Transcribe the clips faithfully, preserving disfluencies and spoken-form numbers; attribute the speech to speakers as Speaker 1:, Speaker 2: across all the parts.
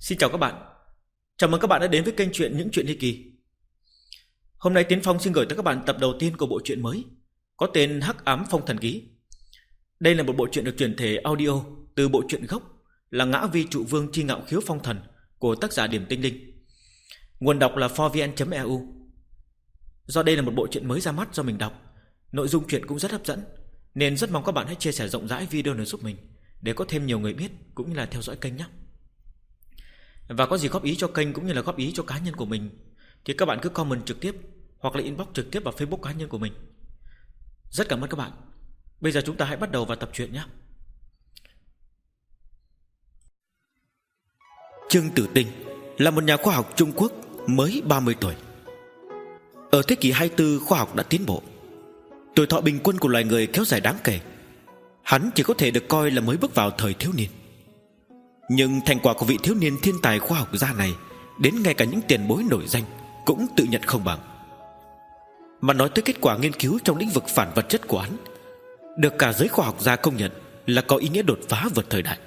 Speaker 1: Xin chào các bạn. Chào mừng các bạn đã đến với kênh truyện Những Chuyện Ly Kỳ. Hôm nay Tiến Phong xin gửi tới các bạn tập đầu tiên của bộ truyện mới có tên Hắc Ám Phong Thần Ký. Đây là một bộ truyện được chuyển thể audio từ bộ truyện gốc là Ngã Vi Trụ Vương Chi Ngạo Khiếu Phong Thần của tác giả Điểm Tinh Linh. Nguồn đọc là four v n chấm e u. Do đây là một bộ truyện mới ra mắt do mình đọc, nội dung truyện cũng rất hấp dẫn, nên rất mong các bạn hãy chia sẻ rộng rãi video này giúp mình, để có thêm nhiều người biết cũng như là theo dõi kênh nhé. Và có gì góp ý cho kênh cũng như là góp ý cho cá nhân của mình thì các bạn cứ comment trực tiếp hoặc là inbox trực tiếp vào Facebook cá nhân của mình. Rất cảm ơn các bạn. Bây giờ chúng ta hãy bắt đầu vào tập truyện nhé. Trương Tử Tinh là một nhà khoa học Trung Quốc mới ba mươi tuổi. Ở thế kỷ hai mươi tư, khoa học đã tiến bộ, tuổi thọ bình quân của loài người kéo dài đáng kể. Hắn chỉ có thể được coi là mới bước vào thời thiếu niên. Nhưng thành quả của vị thiếu niên thiên tài khoa học gia này, đến ngay cả những tiền bối nổi danh cũng tự nhận không bằng. Mà nói tới kết quả nghiên cứu trong lĩnh vực phản vật chất của hắn, được cả giới khoa học gia công nhận là có ý nghĩa đột phá vượt thời đại.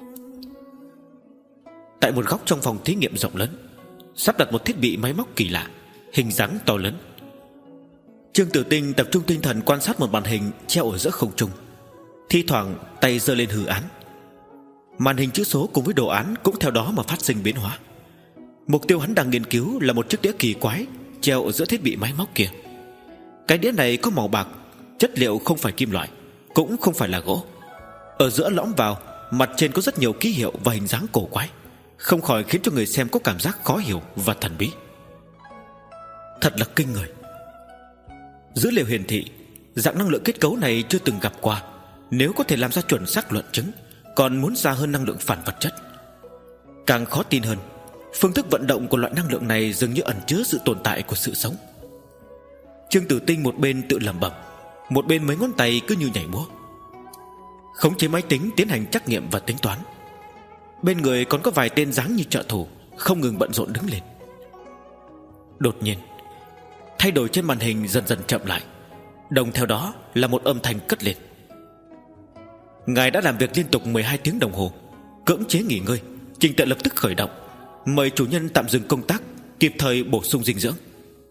Speaker 1: Tại một góc trong phòng thí nghiệm rộng lớn, sắp đặt một thiết bị máy móc kỳ lạ, hình dáng to lớn. Trương Tử Tinh tập trung tinh thần quan sát một màn hình treo ở giữa không trung, thi thoảng tay giơ lên hư án. Màn hình chữ số cùng với đồ án cũng theo đó mà phát sinh biến hóa. Mục tiêu hắn đang nghiên cứu là một chiếc đĩa kỳ quái treo ở giữa thiết bị máy móc kia. Cái đĩa này có màu bạc, chất liệu không phải kim loại, cũng không phải là gỗ. Ở giữa lõm vào, mặt trên có rất nhiều ký hiệu và hình dáng cổ quái, không khỏi khiến cho người xem có cảm giác khó hiểu và thần bí. Thật là kinh người. Dữ liệu hiển thị dạng năng lượng kết cấu này chưa từng gặp qua. Nếu có thể làm ra chuẩn xác luận chứng, còn muốn xa hơn năng lượng phản vật chất. Càng khó tin hơn, phương thức vận động của loại năng lượng này dường như ẩn chứa sự tồn tại của sự sống. Trương Tử Tinh một bên tự lẩm bẩm, một bên mấy ngón tay cứ như nhảy múa, khống chế máy tính tiến hành trắc nghiệm và tính toán. Bên người còn có vài tên dáng như trợ thủ không ngừng bận rộn đứng lên. Đột nhiên, thay đổi trên màn hình dần dần chậm lại, đồng theo đó là một âm thanh cất lên. Ngài đã làm việc liên tục mười hai tiếng đồng hồ, cưỡng chế nghỉ ngơi, trình tự lập tức khởi động. Mời chủ nhân tạm dừng công tác, kịp thời bổ sung dinh dưỡng.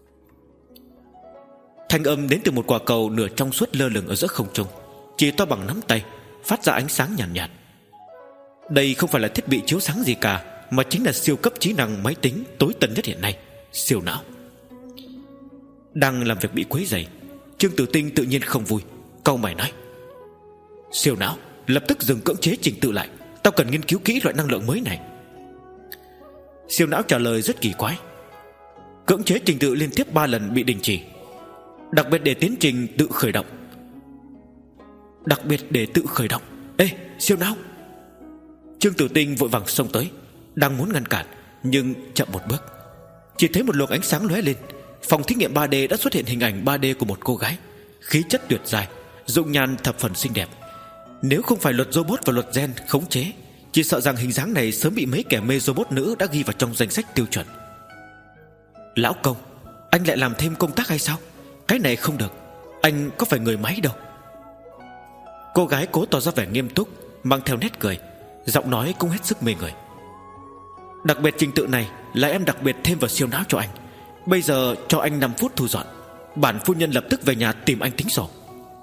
Speaker 1: Thanh âm đến từ một quả cầu nửa trong suốt lơ lửng ở giữa không trung, chỉ to bằng nắm tay, phát ra ánh sáng nhàn nhạt, nhạt. Đây không phải là thiết bị chiếu sáng gì cả, mà chính là siêu cấp trí năng máy tính tối tân nhất hiện nay, siêu não. Đang làm việc bị quấy rầy, Trương Tử Tinh tự nhiên không vui, cau mày nói: siêu não, lập tức dừng cưỡng chế trình tự lại, tao cần nghiên cứu kỹ loại năng lượng mới này. Siêu não trả lời rất kỳ quái: cưỡng chế trình tự liên tiếp ba lần bị đình chỉ, đặc biệt để tiến trình tự khởi động. Đặc biệt để tự khởi động? Ê, siêu não! Trương Tử Tinh vội vàng xông tới, đang muốn ngăn cản, nhưng chậm một bước. Chỉ thấy một luồng ánh sáng lóe lên, phòng thí nghiệm ba D đã xuất hiện hình ảnh ba D của một cô gái, khí chất tuyệt dài, dung nhan thập phần xinh đẹp. Nếu không phải luật robot và luật gen khống chế, chỉ sợ rằng hình dáng này sớm bị mấy kẻ mê robot nữ đã ghi vào trong danh sách tiêu chuẩn. Lão công, anh lại làm thêm công tác hay sao? Cái này không được, anh có phải người máy đâu. Cô gái cố tỏ ra vẻ nghiêm túc, mang theo nét cười, giọng nói cũng hết sức mê người. Đặc biệt trình tự này là em đặc biệt thêm vào siêu não cho anh. Bây giờ cho anh năm phút thu dọn, bản phu nhân lập tức về nhà tìm anh tính sổ.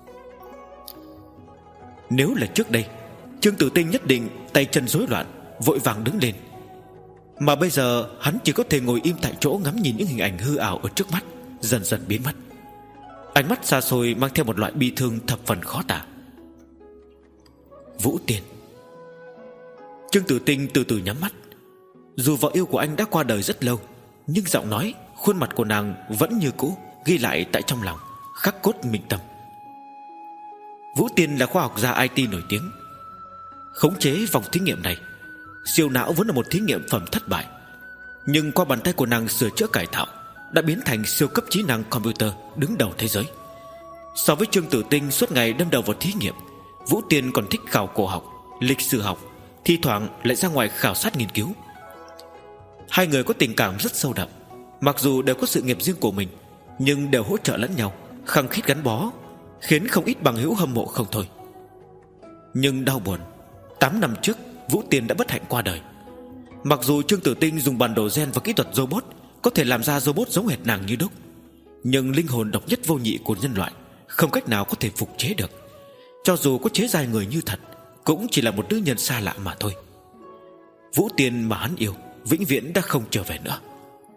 Speaker 1: Nếu là trước đây, Trương Tử Tinh nhất định tay chân rối loạn, vội vàng đứng lên. Mà bây giờ hắn chỉ có thể ngồi im tại chỗ, ngắm nhìn những hình ảnh hư ảo ở trước mắt dần dần biến mất. Ánh mắt xa xôi mang theo một loại bi thương thập phần khó tả. Vũ Tiên. Trương Tử Tinh từ từ nhắm mắt. Dù vợ yêu của anh đã qua đời rất lâu, nhưng giọng nói, khuôn mặt của nàng vẫn như cũ, ghi lại tại trong lòng, khắc cốt minh tâm. Vũ Tiên là khoa học gia i tê nổi tiếng. Khống chế vòng thí nghiệm này, siêu não vốn là một thí nghiệm phẩm thất bại, nhưng qua bàn tay của nàng sửa chữa cải tạo, đã biến thành siêu cấp trí năng computer đứng đầu thế giới. So với Trương Tử Tinh suốt ngày đâm đầu vào thí nghiệm, Vũ Tiên còn thích khảo cổ học, lịch sử học, thi thoảng lại ra ngoài khảo sát nghiên cứu. Hai người có tình cảm rất sâu đậm, mặc dù đều có sự nghiệp riêng của mình, nhưng đều hỗ trợ lẫn nhau, khăng khít gắn bó, khiến không ít bằng hữu hâm mộ không thôi. Nhưng đau buồn, tám năm trước Vũ Tiên đã bất hạnh qua đời. Mặc dù Trương Tử Tinh dùng bản đồ gen và kỹ thuật robot có thể làm ra robot giống hệt nàng như đúc, nhưng linh hồn độc nhất vô nhị của nhân loại không cách nào có thể phục chế được. Cho dù có chế dài người như thật, cũng chỉ là một nữ nhân xa lạ mà thôi. Vũ Tiên mà hắn yêu vĩnh viễn đã không trở về nữa.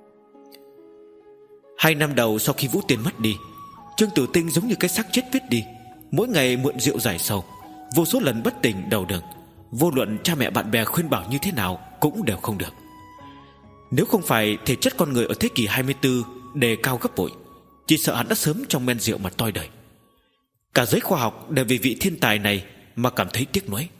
Speaker 1: Hai năm đầu sau khi Vũ Tiên mất đi, Trương Tử Tinh giống như cái xác chết viết đi, mỗi ngày mượn rượu giải sầu, vô số lần bất tỉnh đầu đường. Vô luận cha mẹ bạn bè khuyên bảo như thế nào cũng đều không được. Nếu không phải thể chất con người ở thế kỷ hai mươi tư đề cao gấp bội, chỉ sợ hắn đã sớm trong men rượu mà toi đời. Cả giới khoa học đều vì vị thiên tài này mà cảm thấy tiếc nuối.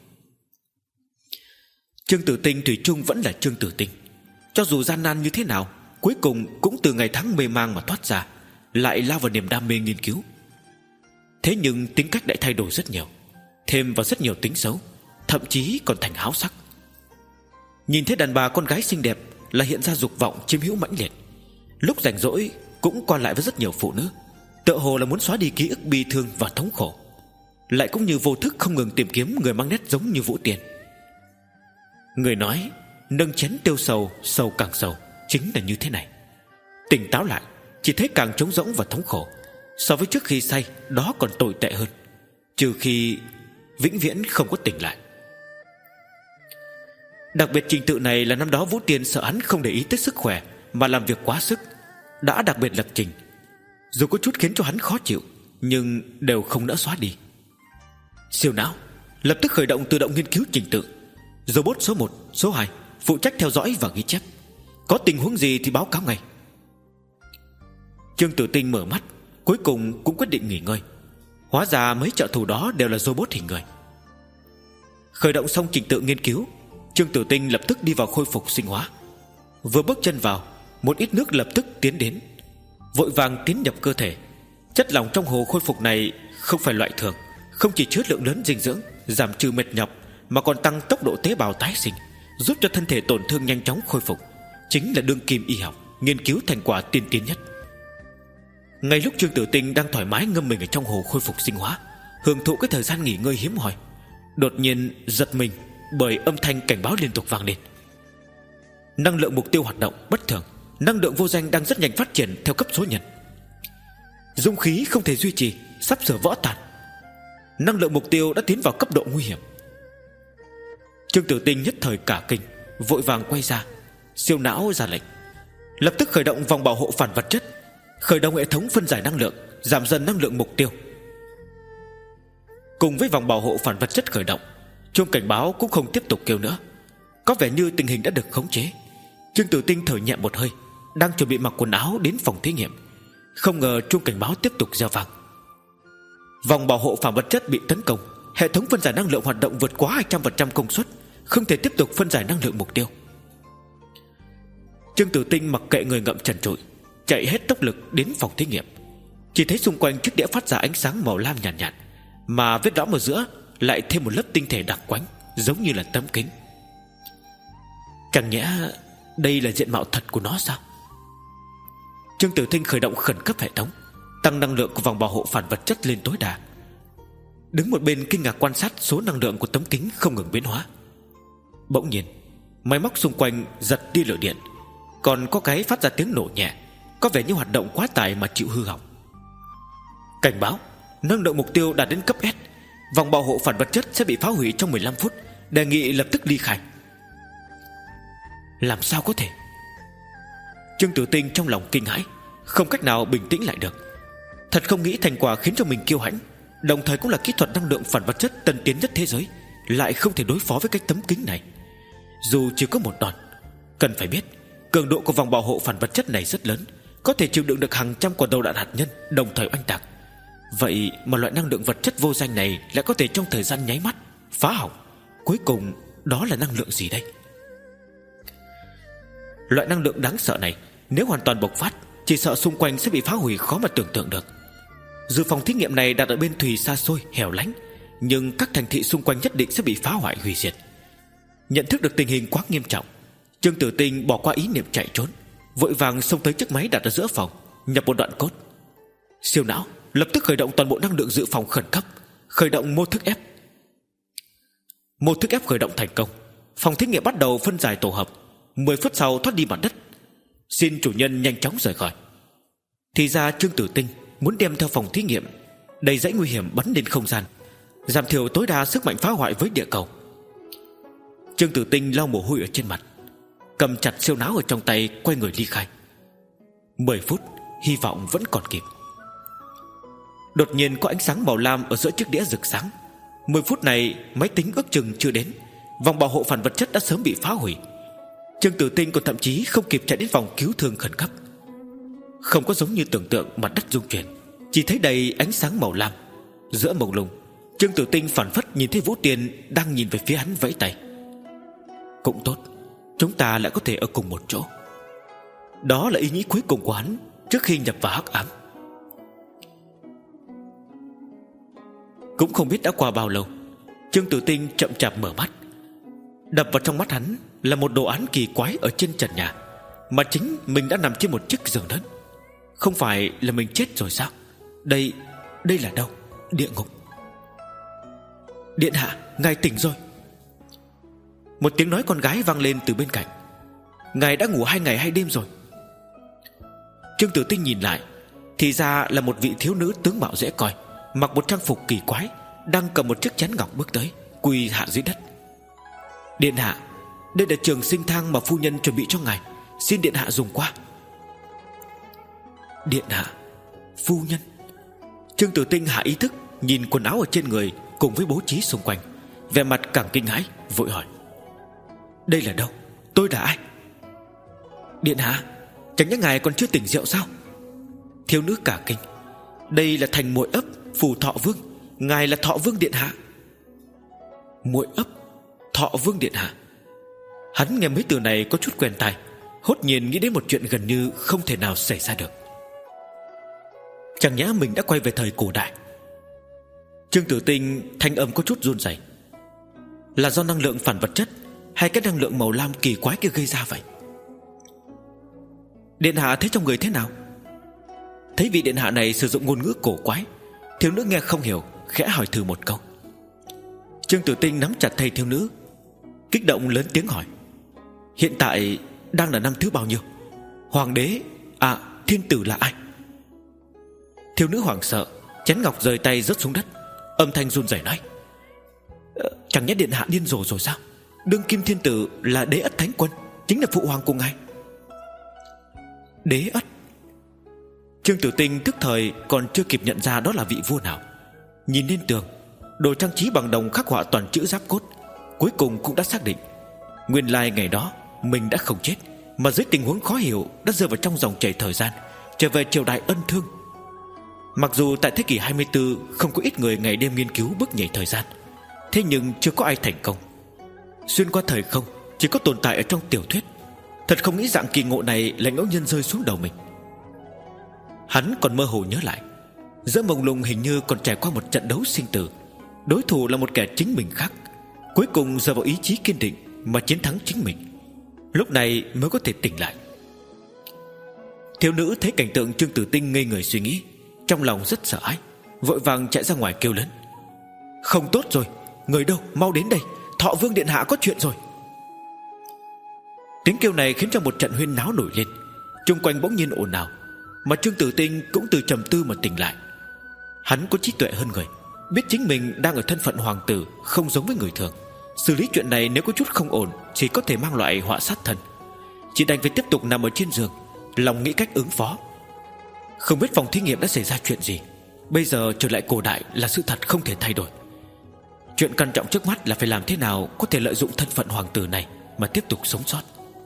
Speaker 1: Trương Tử Tinh thủy chung vẫn là Trương Tử Tinh. Cho dù gian nan như thế nào, cuối cùng cũng từ ngày tháng mê mang mà thoát ra, lại lao vào niềm đam mê nghiên cứu. Thế nhưng tính cách lại thay đổi rất nhiều, thêm vào rất nhiều tính xấu, thậm chí còn thành háo sắc. Nhìn thấy đàn bà con gái xinh đẹp là hiện ra dục vọng chiếm hữu mãnh liệt. Lúc rảnh rỗi cũng qua lại với rất nhiều phụ nữ, tựa hồ là muốn xóa đi ký ức bi thương và thống khổ. Lại cũng như vô thức không ngừng tìm kiếm người mang nét giống như Vũ Tiên. Người nói nâng chén tiêu sầu, sầu càng sầu, chính là như thế này. Tỉnh táo lại chỉ thấy càng trống rỗng và thống khổ. So với trước khi say, đó còn tồi tệ hơn, trừ khi vĩnh viễn không có tỉnh lại. Đặc biệt trình tự này là năm đó Vũ Tiên sợ hắn không để ý tới sức khỏe mà làm việc quá sức, đã đặc biệt lập trình. Dù có chút khiến cho hắn khó chịu, nhưng đều không nỡ xóa đi. Siêu não lập tức khởi động tự động nghiên cứu trình tự. Robot số một, số hai phụ trách theo dõi và ghi chép. Có tình huống gì thì báo cáo ngay. Trương Tử Tinh mở mắt, cuối cùng cũng quyết định nghỉ ngơi. Hóa ra mấy trợ thủ đó đều là robot hình người. Khởi động xong trình tự nghiên cứu, Trương Tử Tinh lập tức đi vào khôi phục sinh hóa. Vừa bước chân vào, một ít nước lập tức tiến đến, vội vàng tiến nhập cơ thể. Chất lỏng trong hồ khôi phục này không phải loại thường, không chỉ chứa lượng lớn dinh dưỡng, giảm trừ mệt nhọc, mà còn tăng tốc độ tế bào tái sinh, giúp cho thân thể tổn thương nhanh chóng khôi phục. Chính là đương kim y học nghiên cứu thành quả tiên tiến nhất. Ngay lúc Trương Tử Tinh đang thoải mái ngâm mình ở trong hồ khôi phục sinh hóa, hưởng thụ cái thời gian nghỉ ngơi hiếm hoi, đột nhiên giật mình bởi âm thanh cảnh báo liên tục vang lên. Năng lượng mục tiêu hoạt động bất thường, năng lượng vô danh đang rất nhanh phát triển theo cấp số nhân. Dung khí không thể duy trì, sắp sửa vỡ tan. Năng lượng mục tiêu đã tiến vào cấp độ nguy hiểm. Trương Tử Tinh nhất thời cả kinh, vội vàng quay ra. Siêu não ra lệnh, lập tức khởi động vòng bảo hộ phản vật chất, khởi động hệ thống phân giải năng lượng, giảm dần năng lượng mục tiêu. Cùng với vòng bảo hộ phản vật chất khởi động, chuông cảnh báo cũng không tiếp tục kêu nữa. Có vẻ như tình hình đã được khống chế. Trương Tử Tinh thở nhẹ một hơi, đang chuẩn bị mặc quần áo đến phòng thí nghiệm, không ngờ chuông cảnh báo tiếp tục reo vang. Vòng bảo hộ phản vật chất bị tấn công, hệ thống phân giải năng lượng hoạt động vượt quá hai trăm phần trăm công suất, không thể tiếp tục phân giải năng lượng mục tiêu. Trương Tử Tinh mặc kệ người ngậm trần trụi, chạy hết tốc lực đến phòng thí nghiệm. Chỉ thấy xung quanh chiếc đĩa phát ra ánh sáng màu lam nhàn nhạt, nhạt, mà vết lõm ở giữa lại thêm một lớp tinh thể đặc quánh, giống như là tấm kính. Chẳng nhẽ đây là diện mạo thật của nó sao? Trương Tử Tinh khởi động khẩn cấp hệ thống, tăng năng lượng của vòng bảo hộ phản vật chất lên tối đa. Đứng một bên kinh ngạc quan sát số năng lượng của tấm kính không ngừng biến hóa. Bỗng nhiên máy móc xung quanh giật đi lửa điện, còn có cái phát ra tiếng nổ nhẹ, có vẻ như hoạt động quá tải mà chịu hư hỏng. Cảnh báo, năng lượng mục tiêu đạt đến cấp S, vòng bảo hộ phản vật chất sẽ bị phá hủy trong mười lăm phút, đề nghị lập tức ly khai. Làm sao có thể? Trương Tử Tinh trong lòng kinh hãi, không cách nào bình tĩnh lại được. Thật không nghĩ thành quả khiến cho mình kiêu hãnh, đồng thời cũng là kỹ thuật năng lượng phản vật chất tân tiến nhất thế giới, lại không thể đối phó với cái tấm kính này. Dù chỉ có một đòn, cần phải biết cường độ của vòng bảo hộ phản vật chất này rất lớn, có thể chịu đựng được hàng trăm quả đầu đạn hạt nhân đồng thời oanh tạc. Vậy mà loại năng lượng vật chất vô danh này lại có thể trong thời gian nháy mắt phá hỏng. Cuối cùng đó là năng lượng gì đây? Loại năng lượng đáng sợ này nếu hoàn toàn bộc phát, chỉ sợ xung quanh sẽ bị phá hủy khó mà tưởng tượng được. Dù phòng thí nghiệm này đặt ở bên thùy xa xôi hẻo lánh, nhưng các thành thị xung quanh nhất định sẽ bị phá hoại hủy diệt. Nhận thức được tình hình quá nghiêm trọng, Trương Tử Tinh bỏ qua ý niệm chạy trốn, vội vàng xông tới chiếc máy đặt ở giữa phòng, nhập một đoạn code. Siêu não lập tức khởi động toàn bộ năng lượng dự phòng khẩn cấp, khởi động mô thức ép. Mô thức ép khởi động thành công, phòng thí nghiệm bắt đầu phân giải tổ hợp. Mười phút sau thoát đi mặt đất. Xin chủ nhân nhanh chóng rời khỏi. Thì ra Trương Tử Tinh muốn đem theo phòng thí nghiệm đầy dãy nguy hiểm bắn lên không gian, giảm thiểu tối đa sức mạnh phá hoại với địa cầu. Trương Tử Tinh lau mồ hôi ở trên mặt, cầm chặt siêu não ở trong tay, quay người ly khai. Mười phút, hy vọng vẫn còn kịp. Đột nhiên có ánh sáng màu lam ở giữa chiếc đĩa rực sáng. Mười phút này máy tính ước chừng chưa đến, vòng bảo hộ phản vật chất đã sớm bị phá hủy. Trương Tử Tinh còn thậm chí không kịp chạy đến vòng cứu thương khẩn cấp. Không có giống như tưởng tượng mặt đất rung chuyển, chỉ thấy đầy ánh sáng màu lam. Giữa mông lung, Trương Tử Tinh phản phất nhìn thấy Vũ Tiên đang nhìn về phía hắn vẫy tay. Cũng tốt, chúng ta lại có thể ở cùng một chỗ. Đó là ý nghĩ cuối cùng của hắn trước khi nhập vào hắc ám. Cũng không biết đã qua bao lâu, Trương Tử Tinh chậm chạp mở mắt. Đập vào trong mắt hắn là một đồ án kỳ quái ở trên trần nhà, mà chính mình đã nằm trên một chiếc giường lớn. Không phải là mình chết rồi sao? Đây, đây là đâu? Địa ngục. Điện hạ, ngài tỉnh rồi. Một tiếng nói con gái vang lên từ bên cạnh. Ngài đã ngủ hai ngày hai đêm rồi. Trương Tử Tinh nhìn lại, thì ra là một vị thiếu nữ tướng mạo dễ coi, mặc một trang phục kỳ quái, đang cầm một chiếc chén ngọc bước tới, quỳ hạ dưới đất. Điện hạ, đây là trường sinh thang mà phu nhân chuẩn bị cho ngài, xin điện hạ dùng qua. Điện hạ, phu nhân. Trương Tử Tinh hạ ý thức nhìn quần áo ở trên người cùng với bố trí xung quanh, vẻ mặt càng kinh hãi, vội hỏi: đây là đâu? Tôi là ai? Điện hạ, chẳng nhẽ ngài còn chưa tỉnh rượu sao? Thiếu nữ cả kinh: đây là thành muội ấp Phù Thọ Vương, ngài là Thọ Vương điện hạ. Muội ấp Thọ Vương điện hạ. Hắn nghe mấy từ này có chút quen tai, hốt nhiên nghĩ đến một chuyện gần như không thể nào xảy ra được. Chẳng nhẽ mình đã quay về thời cổ đại? Trương Tử Tinh thanh âm có chút run rẩy. Là do năng lượng phản vật chất hay cái năng lượng màu lam kỳ quái kia gây ra vậy? Điện hạ thấy trong người thế nào? Thấy vị điện hạ này sử dụng ngôn ngữ cổ quái, thiếu nữ nghe không hiểu, khẽ hỏi thử một câu. Trương Tử Tinh nắm chặt tay thiếu nữ, kích động lớn tiếng hỏi: hiện tại đang là năm thứ bao nhiêu? Hoàng đế, à thiên tử là ai? Thiếu nữ hoảng sợ, chén ngọc rời tay rớt xuống đất, âm thanh run rẩy nói: ờ, chẳng nhẽ điện hạ điên rồ rồi sao? Đương kim thiên tử là Đế Ất Thánh Quân, chính là phụ hoàng của ngài. Đế Ất. Trương Tử Tinh tức thời còn chưa kịp nhận ra đó là vị vua nào. Nhìn lên tường, đồ trang trí bằng đồng khắc họa toàn chữ giáp cốt, cuối cùng cũng đã xác định nguyên lai ngày đó mình đã không chết, mà dưới tình huống khó hiểu đã rơi vào trong dòng chảy thời gian, trở về triều đại ân thương. Mặc dù tại thế kỷ hai mươi tư không có ít người ngày đêm nghiên cứu bước nhảy thời gian, thế nhưng chưa có ai thành công. Xuyên qua thời không chỉ có tồn tại ở trong tiểu thuyết. Thật không nghĩ dạng kỳ ngộ này lại ngẫu nhiên rơi xuống đầu mình. Hắn còn mơ hồ nhớ lại, giữa mông lung hình như còn trải qua một trận đấu sinh tử. Đối thủ là một kẻ chính mình khác, cuối cùng dựa vào ý chí kiên định mà chiến thắng chính mình. Lúc này mới có thể tỉnh lại. Thiếu nữ thấy cảnh tượng Trương Tử Tinh ngây người suy nghĩ, trong lòng rất sợ hãi, vội vàng chạy ra ngoài kêu lớn: không tốt rồi, người đâu, mau đến đây, Thọ Vương điện hạ có chuyện rồi. Tiếng kêu này khiến cho một trận huyên náo nổi lên, chung quanh bỗng nhiên ồn ào, mà Trương Tử Tinh cũng từ trầm tư mà tỉnh lại. Hắn có trí tuệ hơn người, biết chính mình đang ở thân phận hoàng tử, không giống với người thường. Xử lý chuyện này nếu có chút không ổn chỉ có thể mang loại họa sát thân. Chỉ đành phải tiếp tục nằm ở trên giường, lòng nghĩ cách ứng phó. Không biết phòng thí nghiệm đã xảy ra chuyện gì. Bây giờ trở lại cổ đại là sự thật không thể thay đổi. Chuyện quan trọng trước mắt là phải làm thế nào có thể lợi dụng thân phận hoàng tử này mà tiếp tục sống sót.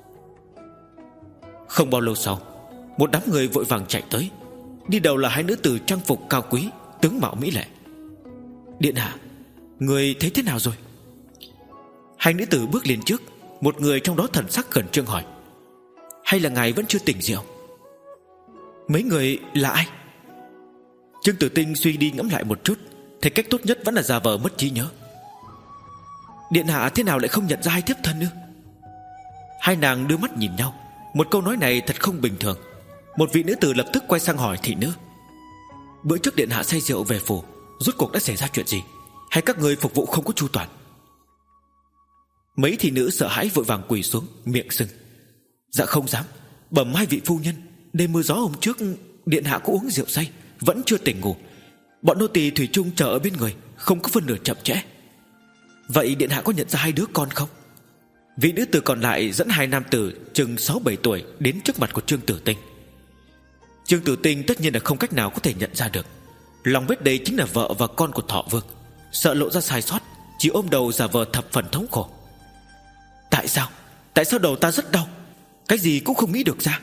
Speaker 1: Không bao lâu sau, một đám người vội vàng chạy tới. Đi đầu là hai nữ tử trang phục cao quý, tướng mạo mỹ lệ. Điện hạ, người thấy thế nào rồi? Hai nữ tử bước lên trước, một người trong đó thần sắc khẩn trương hỏi: hay là ngài vẫn chưa tỉnh rượu? Mấy người là ai? Trương Tử Tinh suy đi ngẫm lại một chút, thấy cách tốt nhất vẫn là giả vờ mất trí nhớ. Điện hạ thế nào lại không nhận ra hai thiếp thân nữa? Hai nàng đưa mắt nhìn nhau. Một câu nói này thật không bình thường. Một vị nữ tử lập tức quay sang hỏi thị nữ: bữa trước điện hạ say rượu về phủ, rốt cuộc đã xảy ra chuyện gì? Hay các người phục vụ không có chu toàn? Mấy thị nữ sợ hãi vội vàng quỳ xuống, miệng sưng, Dạ không dám. Bẩm hai vị phu nhân, đêm mưa gió hôm trước điện hạ có uống rượu say, vẫn chưa tỉnh ngủ. Bọn nô tỳ thủy chung chờ ở bên người, không có phân nửa chậm trễ. Vậy điện hạ có nhận ra hai đứa con không? Vị nữ tử còn lại dẫn hai nam tử chừng sáu bảy tuổi đến trước mặt của Trương Tử Tinh. Trương Tử Tinh tất nhiên là không cách nào có thể nhận ra được. Lòng biết đây chính là vợ và con của Thọ Vương, sợ lộ ra sai sót, chỉ ôm đầu giả vờ thập phần thống khổ. Tại sao? Tại sao đầu ta rất đau? Cái gì cũng không nghĩ được ra.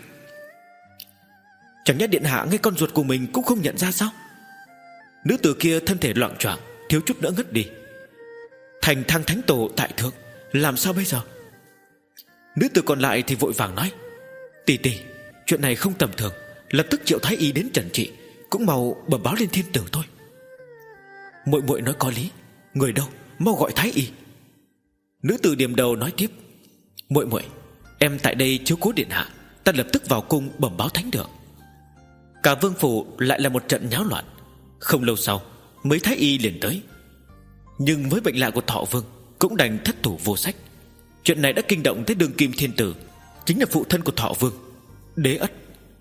Speaker 1: Chẳng nhẽ điện hạ ngay con ruột của mình cũng không nhận ra sao? Nữ tử kia thân thể loạng choạng, thiếu chút nữa ngất đi. Thành thăng thánh tổ tại thượng, làm sao bây giờ? Nữ tử còn lại thì vội vàng nói: Tỷ tỷ, chuyện này không tầm thường, lập tức triệu thái y đến trần trị, cũng mau bẩm báo lên thiên tử thôi. Muội muội nói có lý, người đâu, mau gọi thái y. Nữ tử điểm đầu nói tiếp: Muội muội, em tại đây chiếu cố điện hạ, ta lập tức vào cung bẩm báo thánh được. Cả vương phủ lại là một trận nháo loạn. Không lâu sau, mấy thái y liền tới. Nhưng với bệnh lạ của Thọ Vương, cũng đành thất thủ vô sách. Chuyện này đã kinh động tới đương kim thiên tử, chính là phụ thân của Thọ Vương, Đế Ất.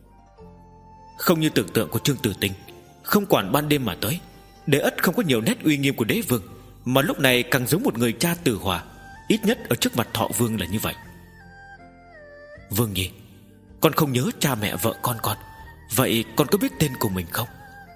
Speaker 1: Không như tưởng tượng của Trương Tử Tinh, không quản ban đêm mà tới. Đế Ất không có nhiều nét uy nghiêm của đế vương, mà lúc này càng giống một người cha tử hòa, ít nhất ở trước mặt Thọ Vương là như vậy. Vương Nhi, con không nhớ cha mẹ vợ con con, vậy con có biết tên của mình không?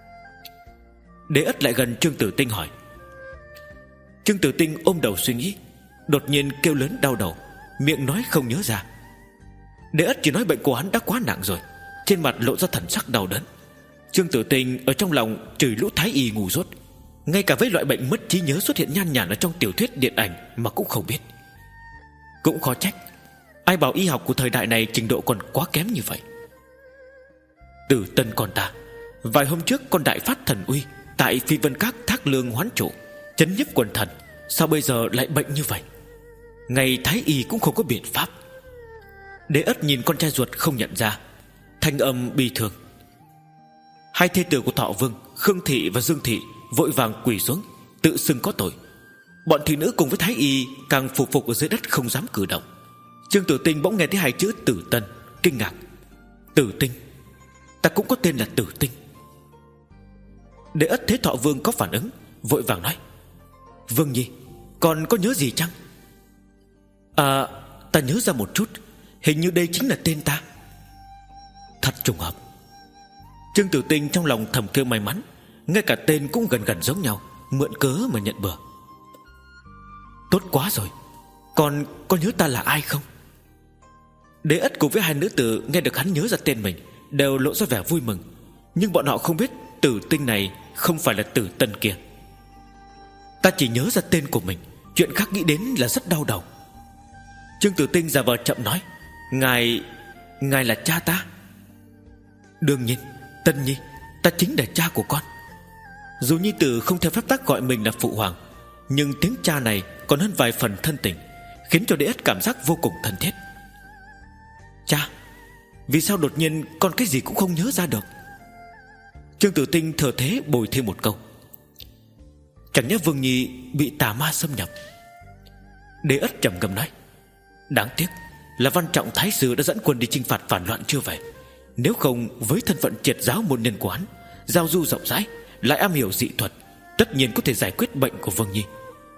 Speaker 1: Đế Ất lại gần Trương Tử Tinh hỏi. Trương Tử Tinh ôm đầu suy nghĩ, đột nhiên kêu lớn đau đầu, miệng nói không nhớ ra. Đế Ất chỉ nói bệnh của hắn đã quá nặng rồi, trên mặt lộ ra thần sắc đau đớn. Trương Tử Tinh ở trong lòng chửi lũ thái y ngu dốt, ngay cả với loại bệnh mất trí nhớ xuất hiện nhan nhản ở trong tiểu thuyết điện ảnh mà cũng không biết. Cũng khó trách, ai bảo y học của thời đại này trình độ còn quá kém như vậy. Tử Tân con ta, vài hôm trước con đại phát thần uy tại Phi Vân Các thác lương hoán chủ, chấn nhiếp quần thần, sao bây giờ lại bệnh như vậy? Ngay thái y cũng không có biện pháp. Đế Ất nhìn con trai ruột không nhận ra, thanh âm bi thương. Hai thê tử của Thọ Vương, Khương Thị và Dương Thị vội vàng quỳ xuống, tự xưng có tội. Bọn thị nữ cùng với thái y càng phục phục ở dưới đất không dám cử động. Trương Tử Tinh bỗng nghe thấy hai chữ Tử Tân, kinh ngạc. Tử Tinh, ta cũng có tên là Tử Tinh. Đế Ất thấy Thọ Vương có phản ứng, vội vàng nói: Vương Nhi, con có nhớ gì chăng? À, ta nhớ ra một chút, hình như đây chính là tên ta. Thật trùng hợp. Trương Tử Tinh trong lòng thầm kêu may mắn, ngay cả tên cũng gần gần giống nhau, mượn cớ mà nhận bừa. Tốt quá rồi. Con có nhớ ta là ai không? Đế Ất cùng với hai nữ tử nghe được hắn nhớ ra tên mình đều lộ ra vẻ vui mừng, nhưng bọn họ không biết Tử Tinh này không phải là Tử Tân kia. Ta chỉ nhớ ra tên của mình, chuyện khác nghĩ đến là rất đau đầu. Trương Tử Tinh giả vờ chậm nói: Ngài, ngài là cha ta? Đương nhiên, Tân Nhi, ta chính là cha của con. Dù nhi tử không theo phép tắc gọi mình là phụ hoàng, nhưng tiếng cha này còn hơn vài phần thân tình, khiến cho Đế Ất cảm giác vô cùng thân thiết. Cha, vì sao đột nhiên con cái gì cũng không nhớ ra được? Trương Tử Tinh thừa thế bồi thêm một câu: Chẳng nhẽ Vương Nhi bị tà ma xâm nhập? Đế Ất trầm ngâm nói: Đáng tiếc là Văn Trọng Thái Sư đã dẫn quân đi chinh phạt phản loạn chưa về. Nếu không, với thân phận triệt giáo môn nhân của hắn, giao du rộng rãi, lại am hiểu dị thuật, tất nhiên có thể giải quyết bệnh của Vương Nhi.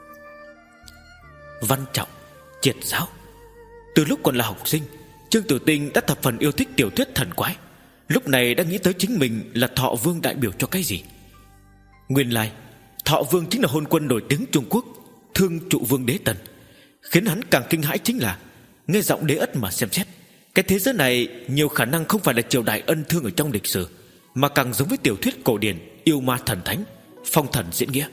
Speaker 1: Văn Trọng, triệt giáo. Từ lúc còn là học sinh, Trương Tử Tinh đã thập phần yêu thích tiểu thuyết thần quái, lúc này đã nghĩ tới chính mình là Thọ Vương đại biểu cho cái gì. Nguyên lai Thọ Vương chính là hôn quân nổi tiếng Trung Quốc, Thương Trụ Vương Đế Tần. Khiến hắn càng kinh hãi chính là nghe giọng Đế Ất mà xem xét, cái thế giới này nhiều khả năng không phải là triều đại ân thương ở trong lịch sử, mà càng giống với tiểu thuyết cổ điển yêu ma thần thánh, phong thần diễn nghĩa.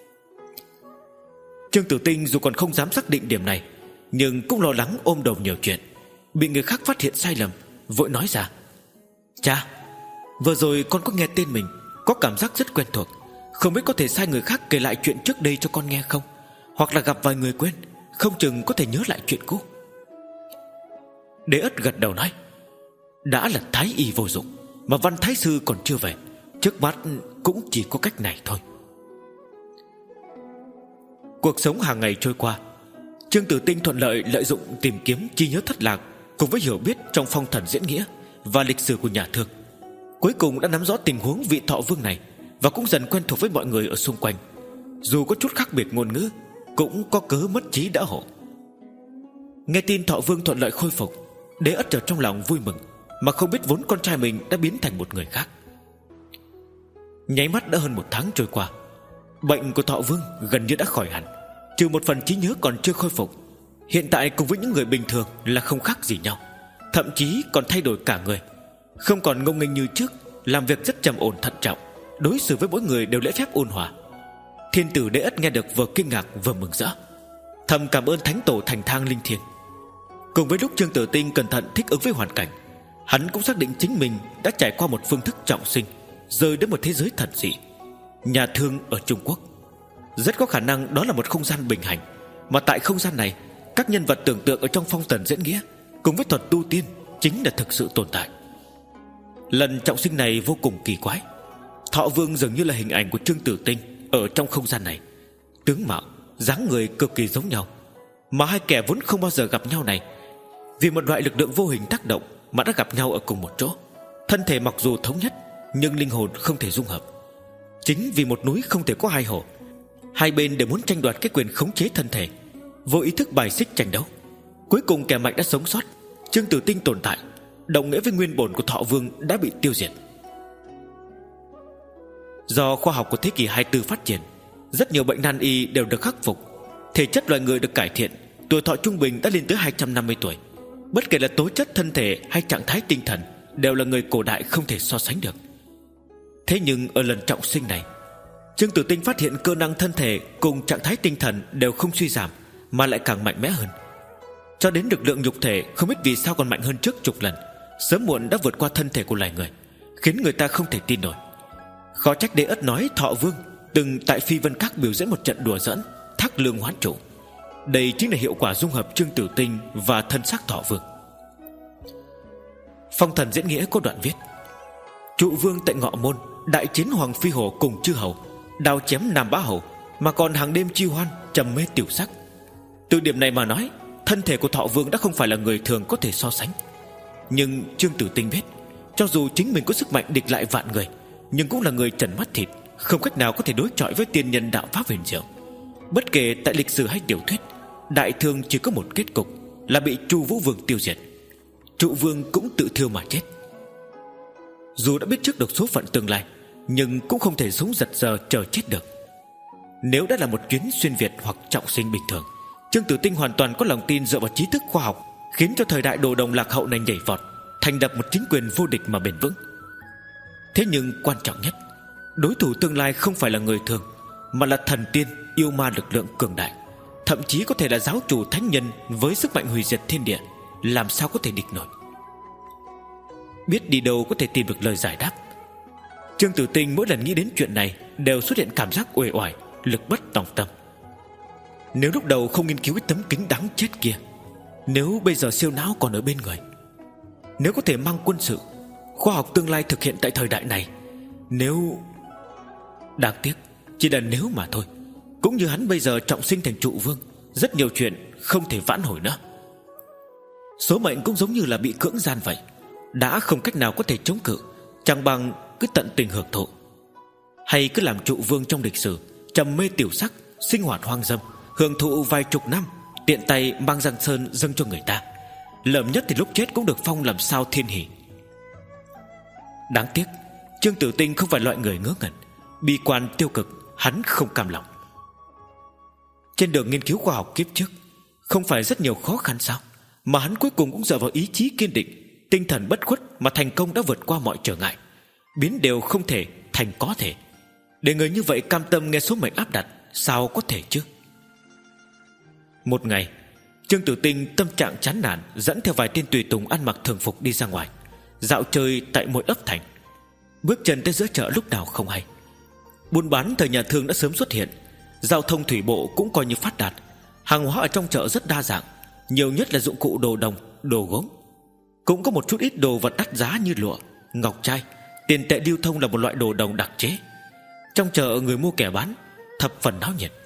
Speaker 1: Trương Tử Tinh dù còn không dám xác định điểm này, nhưng cũng lo lắng ôm đầu nhiều chuyện, bị người khác phát hiện sai lầm, vội nói ra: Cha, vừa rồi con có nghe tên mình, có cảm giác rất quen thuộc, không biết có thể sai người khác kể lại chuyện trước đây cho con nghe không? Hoặc là gặp vài người quen, không chừng có thể nhớ lại chuyện cũ. Đế Ất gật đầu nói: Đã là thái y vô dụng, mà Văn Thái Sư còn chưa về, trước mắt cũng chỉ có cách này thôi. Cuộc sống hàng ngày trôi qua, Trương Tử Tinh thuận lợi lợi dụng tìm kiếm trí nhớ thất lạc cùng với hiểu biết trong phong thần diễn nghĩa và lịch sử của nhà Thương, cuối cùng đã nắm rõ tình huống vị Thọ Vương này, và cũng dần quen thuộc với mọi người ở xung quanh. Dù có chút khác biệt ngôn ngữ, cũng có cớ mất trí đã hộ. Nghe tin Thọ Vương thuận lợi khôi phục, Đế Ất ở trong lòng vui mừng, mà không biết vốn con trai mình đã biến thành một người khác. Nháy mắt đã hơn một tháng trôi qua, bệnh của Thọ Vương gần như đã khỏi hẳn, trừ một phần trí nhớ còn chưa khôi phục. Hiện tại cùng với những người bình thường là không khác gì nhau, thậm chí còn thay đổi cả người, không còn ngông nghênh như trước, làm việc rất trầm ổn thận trọng, đối xử với mỗi người đều lễ phép ôn hòa. Thiên tử Đế Ất nghe được vừa kinh ngạc vừa mừng rỡ, thầm cảm ơn Thánh Tổ Thành Thang Linh Thiêng. Cùng với lúc Trương Tử Tinh cẩn thận thích ứng với hoàn cảnh, hắn cũng xác định chính mình đã trải qua một phương thức trọng sinh, rơi đến một thế giới thần dị, nhà Thương ở Trung Quốc. Rất có khả năng đó là một không gian bình hành, mà tại không gian này, các nhân vật tưởng tượng ở trong phong thần diễn nghĩa cùng với thuật tu tiên chính là thực sự tồn tại. Lần trọng sinh này vô cùng kỳ quái. Thọ Vương dường như là hình ảnh của Trương Tử Tinh ở trong không gian này, tướng mạo, dáng người cực kỳ giống nhau, mà hai kẻ vốn không bao giờ gặp nhau này, vì một loại lực lượng vô hình tác động mà đã gặp nhau ở cùng một chỗ. Thân thể mặc dù thống nhất, nhưng linh hồn không thể dung hợp. Chính vì một núi không thể có hai hồ, hai bên đều muốn tranh đoạt cái quyền khống chế thân thể, vô ý thức bài xích tranh đấu. Cuối cùng kẻ mạnh đã sống sót, Trương Tử Tinh tồn tại, đồng nghĩa với nguyên bổn của Thọ Vương đã bị tiêu diệt. Do khoa học của thế kỷ hai mươi tư phát triển, rất nhiều bệnh nan y đều được khắc phục, thể chất loài người được cải thiện, tuổi thọ trung bình đã lên tới hai trăm năm mươi tuổi. Bất kể là tố chất thân thể hay trạng thái tinh thần, đều là người cổ đại không thể so sánh được. Thế nhưng ở lần trọng sinh này, Trương Tử Tinh phát hiện cơ năng thân thể cùng trạng thái tinh thần đều không suy giảm, mà lại càng mạnh mẽ hơn, cho đến lực lượng nhục thể không biết vì sao còn mạnh hơn trước chục lần, sớm muộn đã vượt qua thân thể của loài người, khiến người ta không thể tin nổi. Khó trách Đế Ất nói Thọ Vương từng tại Phi Vân Các biểu diễn một trận đùa giỡn, thác lương hoán trụ. Đây chính là hiệu quả dung hợp Trương Tử Tinh và thân xác Thọ Vương. Phong thần diễn nghĩa có đoạn viết: Trụ Vương tại Ngọ Môn đại chiến Hoàng Phi Hổ cùng chư hầu, đao chém Nam Bá Hầu, mà còn hàng đêm chi hoan, trầm mê tiểu sắc. Từ điểm này mà nói, thân thể của Thọ Vương đã không phải là người thường có thể so sánh. Nhưng Trương Tử Tinh biết, cho dù chính mình có sức mạnh địch lại vạn người, nhưng cũng là người trần mắt thịt, không cách nào có thể đối chọi với tiên nhân đạo pháp huyền diệu. Bất kể tại lịch sử hay tiểu thuyết, đại thương chỉ có một kết cục là bị Chu Vũ Vương tiêu diệt. Trụ Vương cũng tự thiêu mà chết. Dù đã biết trước được số phận tương lai, nhưng cũng không thể sống giật giờ chờ chết được. Nếu đã là một chuyến xuyên Việt hoặc trọng sinh bình thường, Trương Tử Tinh hoàn toàn có lòng tin dựa vào trí thức khoa học, khiến cho thời đại đồ đồng lạc hậu này nhảy vọt, thành lập một chính quyền vô địch mà bền vững. Thế nhưng quan trọng nhất, đối thủ tương lai không phải là người thường, mà là thần tiên, yêu ma lực lượng cường đại, thậm chí có thể là giáo chủ thánh nhân với sức mạnh hủy diệt thiên địa, làm sao có thể địch nổi. Biết đi đâu có thể tìm được lời giải đáp, Trương Tử Tinh mỗi lần nghĩ đến chuyện này đều xuất hiện cảm giác uể oải, lực bất tòng tâm. Nếu lúc đầu không nghiên cứu cái tấm kính đáng chết kia, nếu bây giờ siêu não còn ở bên người, nếu có thể mang quân sự, khoa học tương lai thực hiện tại thời đại này, nếu... Đáng tiếc, chỉ là nếu mà thôi. Cũng như hắn bây giờ trọng sinh thành Trụ Vương, rất nhiều chuyện không thể vãn hồi nữa. Số mệnh cũng giống như là bị cưỡng gian vậy, đã không cách nào có thể chống cự, chẳng bằng cứ tận tình hưởng thụ. Hay cứ làm Trụ Vương trong lịch sử, trầm mê tiểu sắc, sinh hoạt hoang dâm, hưởng thụ vài chục năm, tiện tay mang Giang Sơn dâng cho người ta. Lợm nhất thì lúc chết cũng được phong làm sao thiên hỷ. Đáng tiếc, Trương Tử Tinh không phải loại người ngớ ngẩn, bi quan tiêu cực, hắn không cam lòng. Trên đường nghiên cứu khoa học kiếp trước, không phải rất nhiều khó khăn sao, mà hắn cuối cùng cũng dựa vào ý chí kiên định, tinh thần bất khuất mà thành công đã vượt qua mọi trở ngại, biến đều không thể thành có thể. Để người như vậy cam tâm nghe số mệnh áp đặt, sao có thể chứ? Một ngày, Trương Tử Tinh tâm trạng chán nản, dẫn theo vài tên tùy tùng ăn mặc thường phục đi ra ngoài, dạo chơi tại mỗi ấp thành. Bước chân tới giữa chợ lúc nào không hay. Buôn bán thời nhà Thương đã sớm xuất hiện, giao thông thủy bộ cũng coi như phát đạt. Hàng hóa ở trong chợ rất đa dạng, nhiều nhất là dụng cụ đồ đồng, đồ gốm. Cũng có một chút ít đồ vật đắt giá như lụa, ngọc trai. Tiền tệ lưu thông là một loại đồ đồng đặc chế. Trong chợ người mua kẻ bán thập phần náo nhiệt.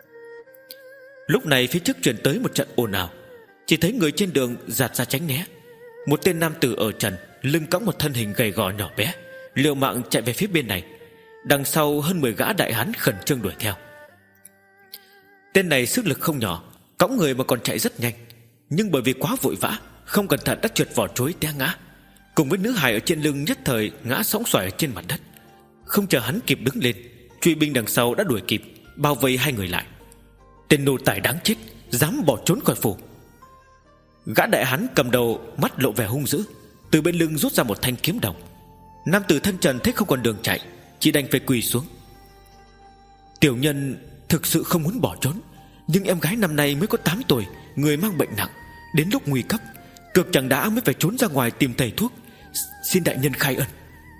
Speaker 1: Lúc này phía trước truyền tới một trận ồn ào, chỉ thấy người trên đường giạt ra tránh né, Một tên nam tử ở trần, lưng cõng một thân hình gầy gò nhỏ bé, liều mạng chạy về phía bên này. Đằng sau hơn mười gã đại hán khẩn trương đuổi theo. Tên này sức lực không nhỏ, cõng người mà còn chạy rất nhanh, nhưng bởi vì quá vội vã, không cẩn thận đã trượt vỏ chuối té ngã, cùng với nữ hài ở trên lưng nhất thời ngã sóng xoài ở trên mặt đất. Không chờ hắn kịp đứng lên, truy binh đằng sau đã đuổi kịp, bao vây hai người lại. Tên nô tài đáng chết, dám bỏ trốn khỏi phủ. Gã đại hán cầm đầu mắt lộ vẻ hung dữ, từ bên lưng rút ra một thanh kiếm đồng. Nam tử thân trần thấy không còn đường chạy, chỉ đành phải quỳ xuống. Tiểu nhân thực sự không muốn bỏ trốn, nhưng em gái năm nay mới có tám tuổi, người mang bệnh nặng, đến lúc nguy cấp, cực chẳng đã mới phải trốn ra ngoài tìm thầy thuốc. Xin đại nhân khai ân.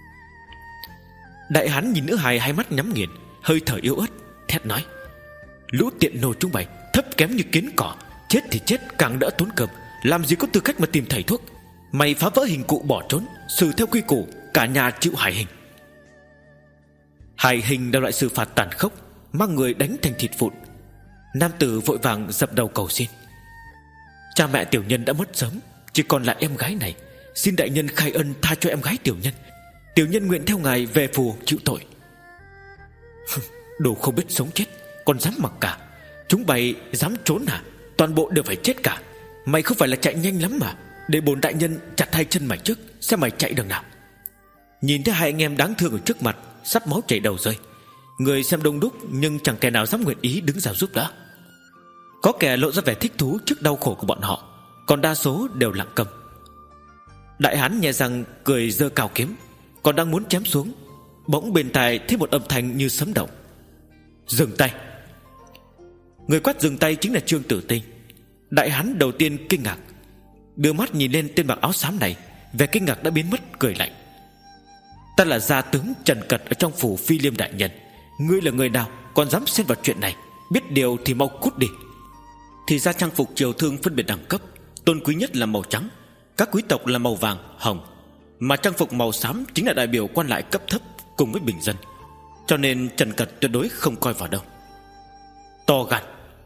Speaker 1: Đại hán nhìn nữ hài hai mắt nhắm nghiền, hơi thở yếu ớt, thét nói: Lũ tiện nô chúng mày, thấp kém như kiến cỏ, chết thì chết càng đỡ tốn cơm, làm gì có tư cách mà tìm thầy thuốc. Mày phá vỡ hình cụ bỏ trốn, xử theo quy củ, cả nhà chịu hại hình. Hại hình là loại xử phạt tàn khốc, mang người đánh thành thịt vụn. Nam tử vội vàng dập đầu cầu xin: Cha mẹ tiểu nhân đã mất sớm, chỉ còn lại em gái này, xin đại nhân khai ân tha cho em gái tiểu nhân. Tiểu nhân nguyện theo ngài về phù chịu tội. Đồ không biết sống chết, còn dám mặc cả. Chúng bay dám trốn hả? Toàn bộ đều phải chết cả. Mày không phải là chạy nhanh lắm mà, để bổn đại nhân chặt hai chân mày trước, xem mày chạy đường nào. Nhìn thấy hai anh em đáng thương ở trước mặt, sắp máu chảy đầu rơi. Người xem đông đúc, nhưng chẳng kẻ nào dám nguyện ý đứng ra giúp đỡ. Có kẻ lộ ra vẻ thích thú trước đau khổ của bọn họ, còn đa số đều lặng câm. Đại hán nhẹ răng cười, giơ cao kiếm, còn đang muốn chém xuống, bỗng bên tai thấy một âm thanh như sấm động: Dừng tay. Người quát dừng tay chính là Trương Tử Tinh. Đại hán đầu tiên kinh ngạc, đưa mắt nhìn lên tên mặc áo xám này, vẻ kinh ngạc đã biến mất, cười lạnh: Ta là gia tướng Trần Cật ở trong phủ Phi Liêm đại nhân. Ngươi là người nào còn dám xen vào chuyện này? Biết điều thì mau cút đi. Thì ra trang phục triều thương phân biệt đẳng cấp, tôn quý nhất là màu trắng, các quý tộc là màu vàng, hồng, mà trang phục màu xám chính là đại biểu quan lại cấp thấp cùng với bình dân. Cho nên Trần Cật tuyệt đối không coi vào đâu. To gan.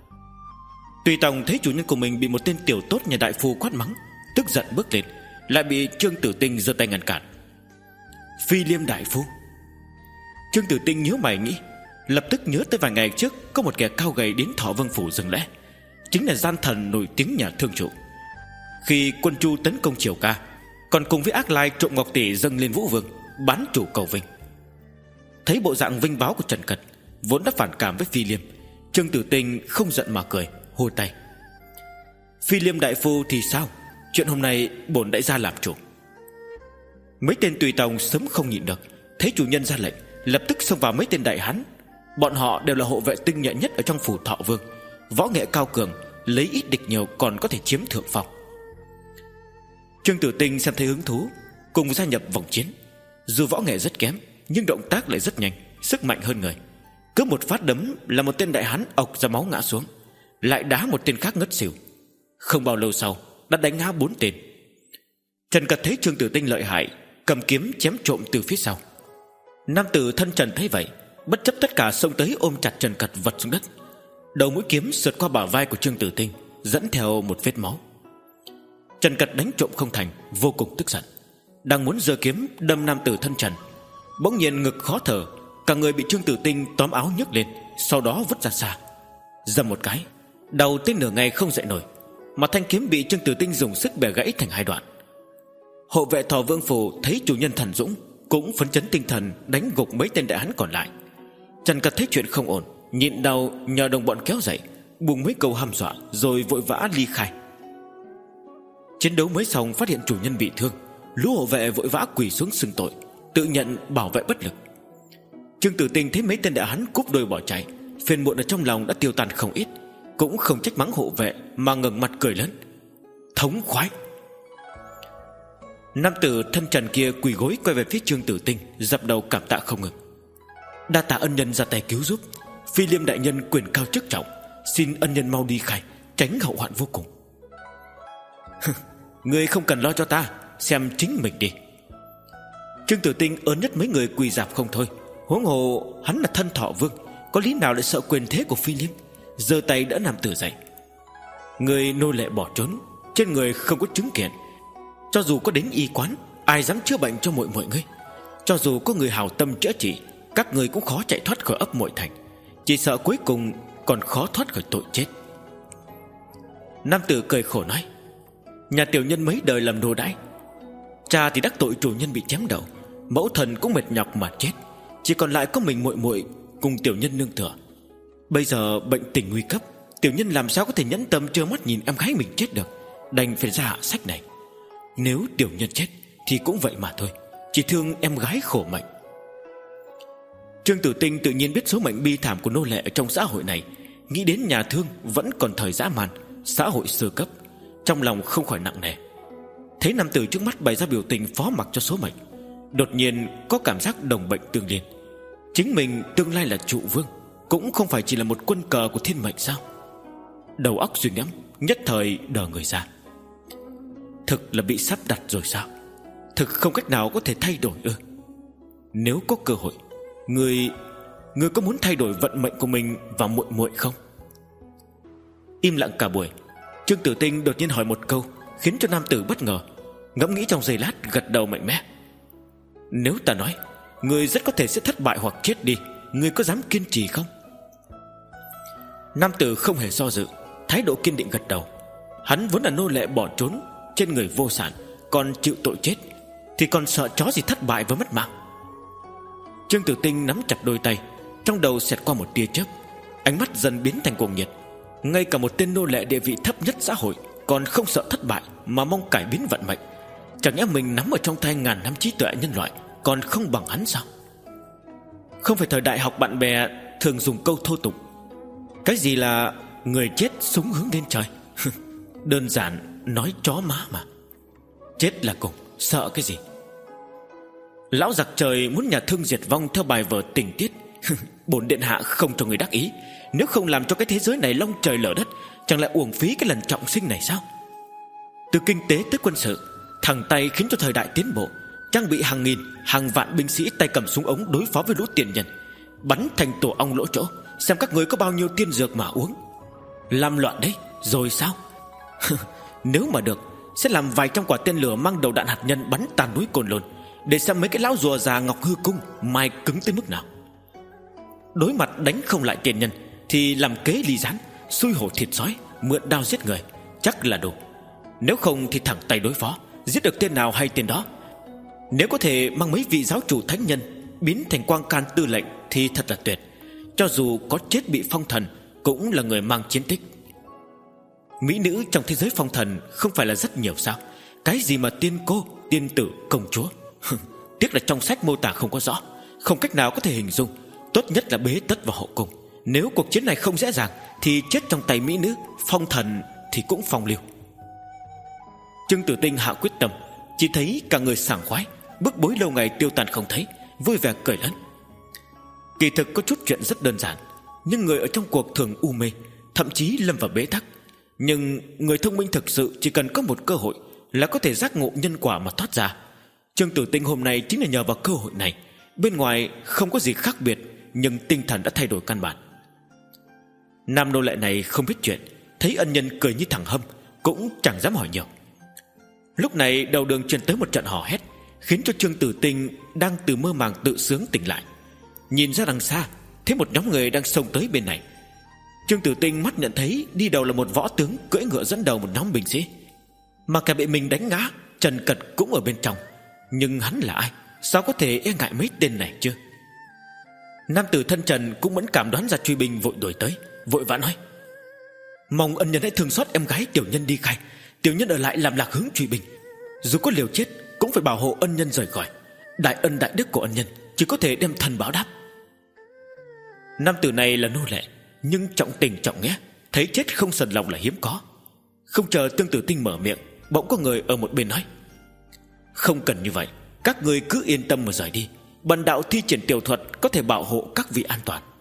Speaker 1: Tùy Tòng thấy chủ nhân của mình bị một tên tiểu tốt nhà đại phu quát mắng, tức giận bước lên, lại bị Trương Tử Tinh giơ tay ngăn cản. Phi Liêm đại phu. Trương Tử Tinh nhíu mày nghĩ, lập tức nhớ tới vài ngày trước có một kẻ cao gầy đến Thọ Vương phủ dừng lễ, chính là gian thần nổi tiếng nhà thương chủ. Khi quân Chu tấn công Triều Ca, còn cùng với ác lai trộm ngọc tỷ dâng lên Vũ Vương, bán chủ cầu vinh. Thấy bộ dạng vinh báo của Trần Cật, vốn đã phản cảm với Phi Liêm, Trương Tử Tinh không giận mà cười, hô tay: Phi Liêm đại phu thì sao? Chuyện hôm nay bổn đại gia làm chủ. Mấy tên tùy tòng sớm không nhịn được, thấy chủ nhân ra lệnh, lập tức xông vào mấy tên đại hán. Bọn họ đều là hộ vệ tinh nhuệ nhất ở trong phủ Thọ Vương, võ nghệ cao cường, lấy ít địch nhiều, còn có thể chiếm thượng phong. Trương Tử Tinh xem thấy hứng thú, cùng gia nhập vòng chiến. Dù võ nghệ rất kém, nhưng động tác lại rất nhanh, sức mạnh hơn người. Cứ một phát đấm là một tên đại hán ộc ra máu ngã xuống, lại đá một tên khác ngất xỉu. Không bao lâu sau đã đánh ngã bốn tên. Trần Cật thấy Trương Tử Tinh lợi hại, cầm kiếm chém trộm từ phía sau. Nam tử thân Trần thấy vậy, bất chấp tất cả xông tới ôm chặt Trần Cật vật xuống đất. Đầu mũi kiếm sượt qua bả vai của Trương Tử Tinh, dẫn theo một vết máu. Trần Cật đánh trộm không thành, vô cùng tức giận, đang muốn giơ kiếm đâm nam tử thân Trần, bỗng nhiên ngực khó thở, cả người bị Trương Tử Tinh tóm áo nhấc lên, sau đó vứt ra xa. Dầm một cái, đầu tới nửa ngày không dậy nổi, mà thanh kiếm bị Trương Tử Tinh dùng sức bẻ gãy thành hai đoạn. Hộ vệ Thọ Vương phủ thấy chủ nhân thần dũng, cũng phấn chấn tinh thần đánh gục mấy tên đại hán còn lại. Trần Cật thấy chuyện không ổn, nhịn đau nhờ đồng bọn kéo dậy, buông mấy câu hăm dọa, rồi vội vã ly khai. Chiến đấu mới xong phát hiện chủ nhân bị thương, lũ hộ vệ vội vã quỳ xuống xưng tội, tự nhận bảo vệ bất lực. Trương Tử Tinh thấy mấy tên đại hán cúp đôi bỏ chạy, phiền muộn ở trong lòng đã tiêu tan không ít, cũng không trách mắng hộ vệ, mà ngẩng mặt cười lớn: Thống khoái. Nam tử thân Trần kia quỳ gối quay về phía Trương Tử Tinh, dập đầu cảm tạ không ngừng: Đa tạ ân nhân ra tay cứu giúp, Phi Liêm đại nhân quyền cao chức trọng, xin ân nhân mau đi khai, tránh hậu hoạn vô cùng. Ngươi không cần lo cho ta, xem chính mình đi. Trương Tử Tinh ớn nhất mấy người quỳ dạp không thôi, huống hồ hắn là thân Thọ Vương, có lý nào lại sợ quyền thế của Phi Liêm. Giơ tay đỡ nam tử dậy: Người nô lệ bỏ trốn, trên người không có chứng kiện, Cho dù có đến y quán, ai dám chữa bệnh cho muội muội ngươi? Cho dù có người hảo tâm chữa trị, các ngươi cũng khó chạy thoát khỏi ấp Muội Thành. Chỉ sợ cuối cùng còn khó thoát khỏi tội chết. Nam tử cười khổ nói: nhà tiểu nhân mấy đời làm nô đãi, cha thì đắc tội chủ nhân bị chém đầu, mẫu thần cũng mệt nhọc mà chết, chỉ còn lại có mình muội muội cùng tiểu nhân nương tựa. Bây giờ bệnh tình nguy cấp, tiểu nhân làm sao có thể nhẫn tâm trơ mắt nhìn em gái mình chết được, đành phải ra hạ sách này. Nếu tiểu nhân chết thì cũng vậy mà thôi, chỉ thương em gái khổ mệnh. Trương Tử Tinh tự nhiên biết số mệnh bi thảm của nô lệ ở trong xã hội này, nghĩ đến nhà thương vẫn còn thời dã man, xã hội sơ cấp, trong lòng không khỏi nặng nề. Thấy nam tử trước mắt bày ra biểu tình phó mặc cho số mệnh, đột nhiên có cảm giác đồng bệnh tương liên. Chính mình tương lai là trụ vương, cũng không phải chỉ là một quân cờ của thiên mệnh sao? Đầu óc suy ngẫm, nhất thời đờ người ra. Thực là bị sắp đặt rồi sao? Thực không cách nào có thể thay đổi ư? Nếu có cơ hội, Người Người có muốn thay đổi vận mệnh của mình và muội muội không? Im lặng cả buổi, Trương Tử Tinh đột nhiên hỏi một câu, khiến cho nam tử bất ngờ. Ngẫm nghĩ trong giây lát, gật đầu mạnh mẽ: nếu ta nói người rất có thể sẽ thất bại hoặc chết đi, người có dám kiên trì không? Nam tử không hề do dự, thái độ kiên định gật đầu. Hắn vốn là nô lệ bỏ trốn, trên người vô sản, còn chịu tội chết, thì còn sợ chó gì thất bại với mất mạng. Trương Tử Tinh nắm chặt đôi tay, trong đầu xẹt qua một tia chớp, ánh mắt dần biến thành cuồng nhiệt. Ngay cả một tên nô lệ địa vị thấp nhất xã hội còn không sợ thất bại mà mong cải biến vận mệnh, chẳng nhẽ mình nắm ở trong tay ngàn năm trí tuệ nhân loại còn không bằng hắn sao? Không phải thời đại học bạn bè thường dùng câu thô tục, cái gì là người chết súng hướng lên trời. Đơn giản nói chó má mà. Chết là cùng, sợ cái gì? Lão giặc trời muốn nhà thương diệt vong theo bài vở tình tiết. Bổn điện hạ không cho người đắc ý, nếu không làm cho cái thế giới này long trời lở đất, chẳng lẽ uổng phí cái lần trọng sinh này sao? Từ kinh tế tới quân sự, thẳng tay khiến cho thời đại tiến bộ, trang bị hàng nghìn, hàng vạn binh sĩ tay cầm súng ống đối phó với lũ tiền nhân, bắn thành tổ ong lỗ chỗ, xem các người có bao nhiêu tiên dược mà uống. Làm loạn đấy, rồi sao? Nếu mà được, sẽ làm vài trăm quả tên lửa mang đầu đạn hạt nhân bắn tàn núi Cồn Lôn, để xem mấy cái lão rùa già Ngọc Hư Cung mai cứng tới mức nào. Đối mặt đánh không lại tiền nhân thì làm kế ly gián, xui hổ thịt sói, mượn đao giết người, chắc là đủ. Nếu không thì thẳng tay đối phó, giết được tên nào hay tên đó. Nếu có thể mang mấy vị giáo chủ thánh nhân biến thành quang can tư lệnh thì thật là tuyệt. Cho dù có chết bị phong thần, cũng là người mang chiến tích. Mỹ nữ trong thế giới phong thần không phải là rất nhiều sao? Cái gì mà tiên cô, tiên tử, công chúa. Tiếc là trong sách mô tả không có rõ, không cách nào có thể hình dung. Tốt nhất là bế tất vào hậu cung. Nếu cuộc chiến này không dễ dàng thì chết trong tay mỹ nữ, phong thần thì cũng phong lưu. Trương Tử Tinh hạ quyết tâm, chỉ thấy cả người sảng khoái, bức bối lâu ngày tiêu tàn không thấy, vui vẻ cười lớn. Kỳ thực có chút chuyện rất đơn giản, nhưng người ở trong cuộc thường u mê, thậm chí lâm vào bế tắc. Nhưng người thông minh thực sự chỉ cần có một cơ hội là có thể giác ngộ nhân quả mà thoát ra. Trương Tử Tinh hôm nay chính là nhờ vào cơ hội này. Bên ngoài không có gì khác biệt, nhưng tinh thần đã thay đổi căn bản. Nam nô lệ này không biết chuyện, thấy ân nhân cười như thằng hâm, cũng chẳng dám hỏi nhiều. Lúc này đầu đường truyền tới một trận hò hét, khiến cho Trương Tử Tinh đang từ mơ màng tự sướng tỉnh lại. Nhìn ra đằng xa, thấy một nhóm người đang xông tới bên này. Trương Tử Tinh mắt nhận thấy đi đầu là một võ tướng cưỡi ngựa dẫn đầu một nhóm binh sĩ, mà cả bị mình đánh ngã, Trần Cật cũng ở bên trong. Nhưng hắn là ai, sao có thể e ngại mấy tên này chứ? Nam tử thân Trần cũng mẫn cảm đoán ra truy binh, vội đuổi tới, vội vã nói: mong ân nhân hãy thương xót em gái tiểu nhân đi khai, tiểu nhân ở lại làm lạc hướng truy binh. Dù có liều chết cũng phải bảo hộ ân nhân rời khỏi. Đại ân đại đức của ân nhân chỉ có thể đem thần báo đáp. Nam tử này là nô lệ, nhưng trọng tình trọng nghĩa, thấy chết không sờn lòng là hiếm có. Không chờ Trương Tử Tinh mở miệng, bỗng có người ở một bên nói: không cần như vậy, các người cứ yên tâm mà rời đi. Bần đạo thi triển tiểu thuật có thể bảo hộ các vị an toàn.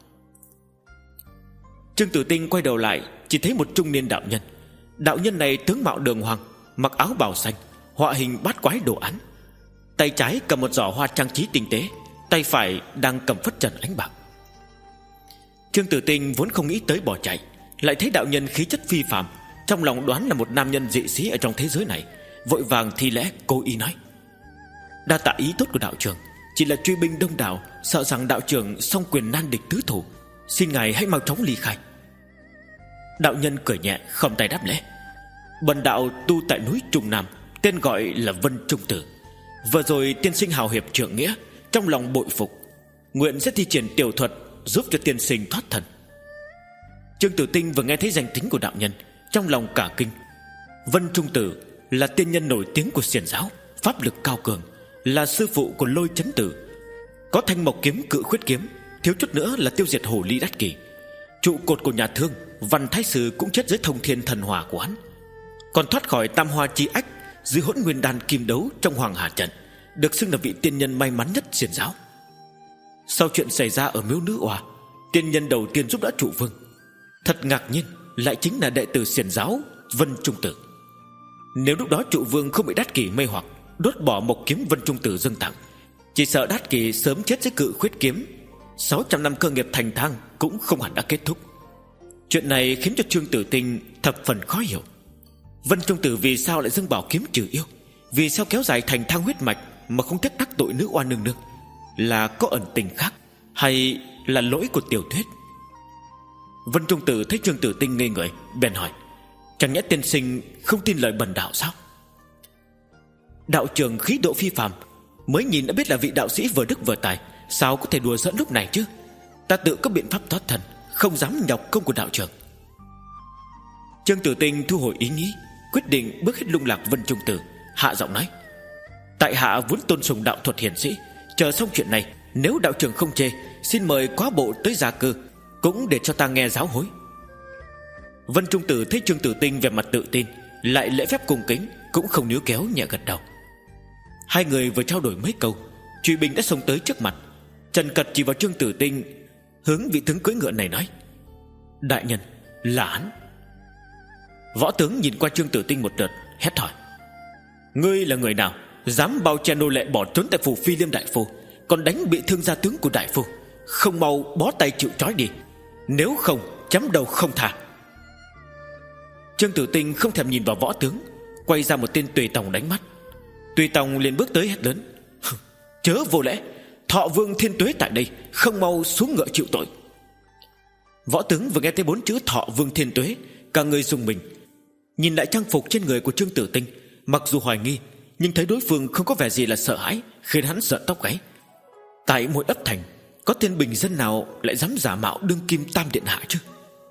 Speaker 1: Trương Tử Tinh quay đầu lại, chỉ thấy một trung niên đạo nhân. Đạo nhân này tướng mạo đường hoàng, mặc áo bào xanh, họa hình bát quái đồ án. Tay trái cầm một giỏ hoa trang trí tinh tế, tay phải đang cầm phất trần ánh bạc. Trương Tử Tinh vốn không nghĩ tới bỏ chạy, lại thấy đạo nhân khí chất phi phàm, trong lòng đoán là một nam nhân dị sĩ ở trong thế giới này, vội vàng thi lễ cố ý nói: "Đa tạ ý tốt của đạo trưởng, chỉ là truy binh đông đảo, sợ rằng đạo trưởng song quyền nan địch tứ thủ, xin ngài hãy mau chóng ly khai." Đạo nhân cười nhẹ khom tay đáp lễ: "Bần đạo tu tại núi Trung Nam, tên gọi là Vân Trung Tử. Vừa rồi tiên sinh hào hiệp trượng nghĩa, trong lòng bội phục, nguyện sẽ thi triển tiểu thuật giúp cho tiên sinh thoát thân." Trương Tử Tinh vừa nghe thấy danh tính của đạo nhân, trong lòng cả kinh. Vân Trung Tử là tiên nhân nổi tiếng của xiển giáo, pháp lực cao cường, là sư phụ của Lôi Chấn Tử, có thanh mộc kiếm cự khuyết kiếm, thiếu chút nữa là tiêu diệt hồ ly đắt kỳ. Trụ cột của nhà Thương, Văn Thái Sư cũng chết dưới thông thiên thần hỏa của hắn, còn thoát khỏi tam hoa chi ách dưới hỗn nguyên đan kim đấu trong Hoàng Hà trận, được xưng là vị tiên nhân may mắn nhất xiển giáo. Sau chuyện xảy ra ở miếu nữ oa, tiên nhân đầu tiên giúp đỡ trụ vương, thật ngạc nhiên lại chính là đệ tử xiển giáo Vân Trung Tử. Nếu lúc đó trụ vương không bị đát kỳ mê hoặc, đốt bỏ mộc kiếm Vân Trung Tử dâng tặng, chỉ sợ đát kỳ sớm chết dưới cự khuyết kiếm, sáu trăm năm cơ nghiệp thành thang cũng không hẳn đã kết thúc. Chuyện này khiến cho Trương Tử Tinh thập phần khó hiểu. Vân Trung Tử vì sao lại dâng bảo kiếm trừ yêu, vì sao kéo dài thành thang huyết mạch mà không tiếc đắc tội nữ oan nương nương? Là có ẩn tình khác, hay là lỗi của tiểu thuyết? Vân Trung Tử thấy Trương Tử Tinh ngây người, bèn hỏi: "Chẳng nhẽ tiên sinh không tin lời bần đạo sao?" Đạo trưởng khí độ phi phàm, mới nhìn đã biết là vị đạo sĩ vừa đức vừa tài, sao có thể đùa giỡn lúc này chứ? Ta tự có biện pháp thoát thân, không dám nhọc công của đạo trưởng. Trương Tử Tinh thu hồi ý nghĩ, quyết định bước hết lung lạc Vân Trung Tử, hạ giọng nói: "Tại hạ vốn tôn sùng đạo thuật hiển sĩ, chờ xong chuyện này, nếu đạo trưởng không chê, xin mời quá bộ tới gia cư, cũng để cho ta nghe giáo hối." Vân Trung Tử thấy Trương Tử Tinh về mặt tự tin, lại lễ phép cung kính, cũng không níu kéo, nhẹ gật đầu. Hai người vừa trao đổi mấy câu, truy binh đã xông tới trước mặt. Trần Cật chỉ vào Trương Tử Tinh, hướng vị tướng cưỡi ngựa này nói: "Đại nhân, là hắn." Võ tướng nhìn qua Trương Tử Tinh một đợt, hét hỏi: "Ngươi là người nào, dám bao che nô lệ bỏ trốn tại phủ Phi Liêm đại phu, còn đánh bị thương gia tướng của đại phu? Không mau bó tay chịu trói đi, nếu không chém đầu không tha." Trương Tử Tinh không thèm nhìn vào võ tướng, quay ra một tên tùy tòng đánh mắt. Tùy tòng liền bước tới hét lớn: "Chớ vô lễ, Thọ Vương Thiên Tuế tại đây, không mau xuống ngựa chịu tội." Võ tướng vừa nghe thấy bốn chữ Thọ Vương Thiên Tuế, cả người rùng mình, nhìn lại trang phục trên người của Trương Tử Tinh, mặc dù hoài nghi, nhưng thấy đối phương không có vẻ gì là sợ hãi, khiến hắn giận tóc gáy. Tại mỗi ấp thành, có tên bình dân nào lại dám giả mạo đương kim Tam Điện Hạ chứ?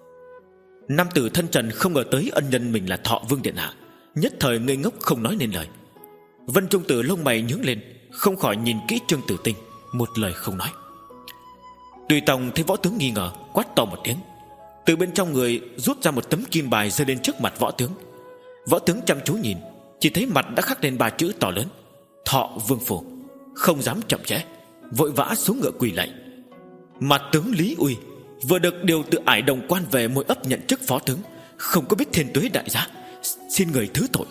Speaker 1: Nam tử thân trần không ngờ tới ân nhân mình là Thọ Vương Điện Hạ, nhất thời ngây ngốc không nói nên lời. Vân Trung Tử lông mày nhướng lên, không khỏi nhìn kỹ Trương Tử Tinh, một lời không nói. Tùy tòng thấy võ tướng nghi ngờ, quát to một tiếng, từ bên trong người rút ra một tấm kim bài rơi lên trước mặt võ tướng. Võ tướng chăm chú nhìn, chỉ thấy mặt đã khắc lên ba chữ to lớn: Thọ Vương Phủ. Không dám chậm trễ, vội vã xuống ngựa quỳ lạy: "Mặt tướng Lý Uy vừa được điều từ Ải Đồng Quan về mỗi ấp nhận chức phó tướng, không có biết Thiên Tuế đại gia, xin người thứ tội."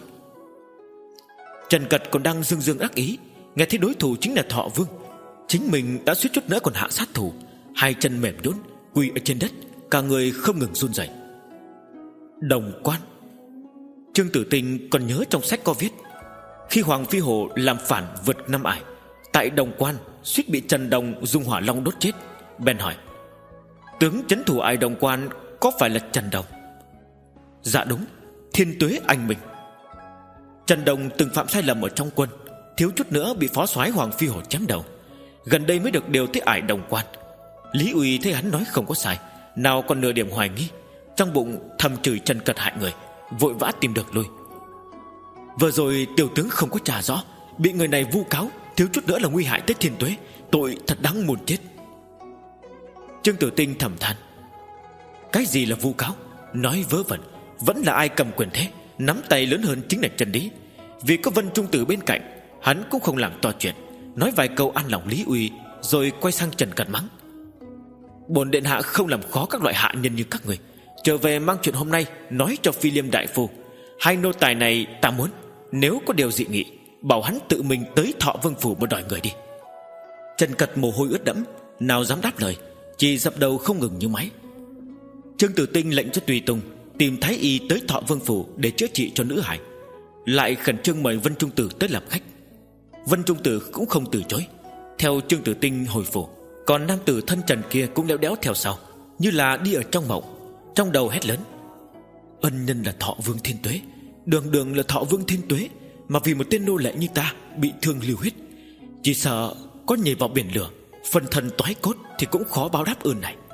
Speaker 1: Trần Cật còn đang dương dương ác ý, nghe thấy đối thủ chính là Thọ Vương, chính mình đã suýt chút nữa còn hạ sát thủ, hai chân mềm nhũn quỳ ở trên đất, cả người không ngừng run rẩy. Đồng Quan. Trương Tử Tinh còn nhớ trong sách có viết, khi Hoàng Phi Hổ làm phản vượt năm Ải, tại Đồng Quan suýt bị Trần Đồng dùng hỏa long đốt chết, bèn hỏi: "Tướng trấn thủ Ải Đồng Quan có phải là Trần Đồng?" "Dạ đúng, Thiên Tuế anh mình." Trần Đồng từng phạm sai lầm ở trong quân, thiếu chút nữa bị phó soái Hoàng Phi Hổ chém đầu, gần đây mới được điều tới Ải Đồng Quan. Lý Uy thấy hắn nói không có sai, nào còn nửa điểm hoài nghi, trong bụng thầm chửi Trần Cật hại người, vội vã tìm được lui. Vừa rồi tiểu tướng không có trả rõ, bị người này vu cáo, thiếu chút nữa là nguy hại tới Thiên Tuế, tội thật đáng muôn chết. Trương Tử Tinh thầm than: cái gì là vu cáo, nói vớ vẩn, vẫn là ai cầm quyền thế, nắm tay lớn hơn chính là Trần Lý. Vì có Vân Trung Tử bên cạnh, hắn cũng không làm to chuyện, nói vài câu an lòng Lý Uy, rồi quay sang Trần Cật mắng: "Bổn điện hạ không làm khó các loại hạ nhân như các người, trở về mang chuyện hôm nay nói cho Phi Liêm đại phu. Hai nô tài này ta muốn, nếu có điều dị nghị, bảo hắn tự mình tới Thọ Vương Phủ mà đòi người đi." Trần Cật mồ hôi ướt đẫm, nào dám đáp lời, chỉ dập đầu không ngừng như máy. Trương Tử Tinh lệnh cho tùy tùng tìm thái y tới Thọ Vương Phủ để chữa trị cho nữ hải. lại khẩn trương mời Vân Trung Tử tới làm khách. Vân Trung Tử cũng không từ chối. Theo Trương Tử Tinh hồi phủ, còn nam tử thân trần kia cũng léo đéo theo sau, như là đi ở trong mộng. Trong đầu hét lớn: ân nhân là Thọ Vương Thiên Tuế, đường đường là Thọ Vương Thiên Tuế, mà vì một tên nô lệ như ta bị thương lưu huyết, chỉ sợ có nhảy vào biển lửa, phần thân toái cốt thì cũng khó báo đáp ơn này.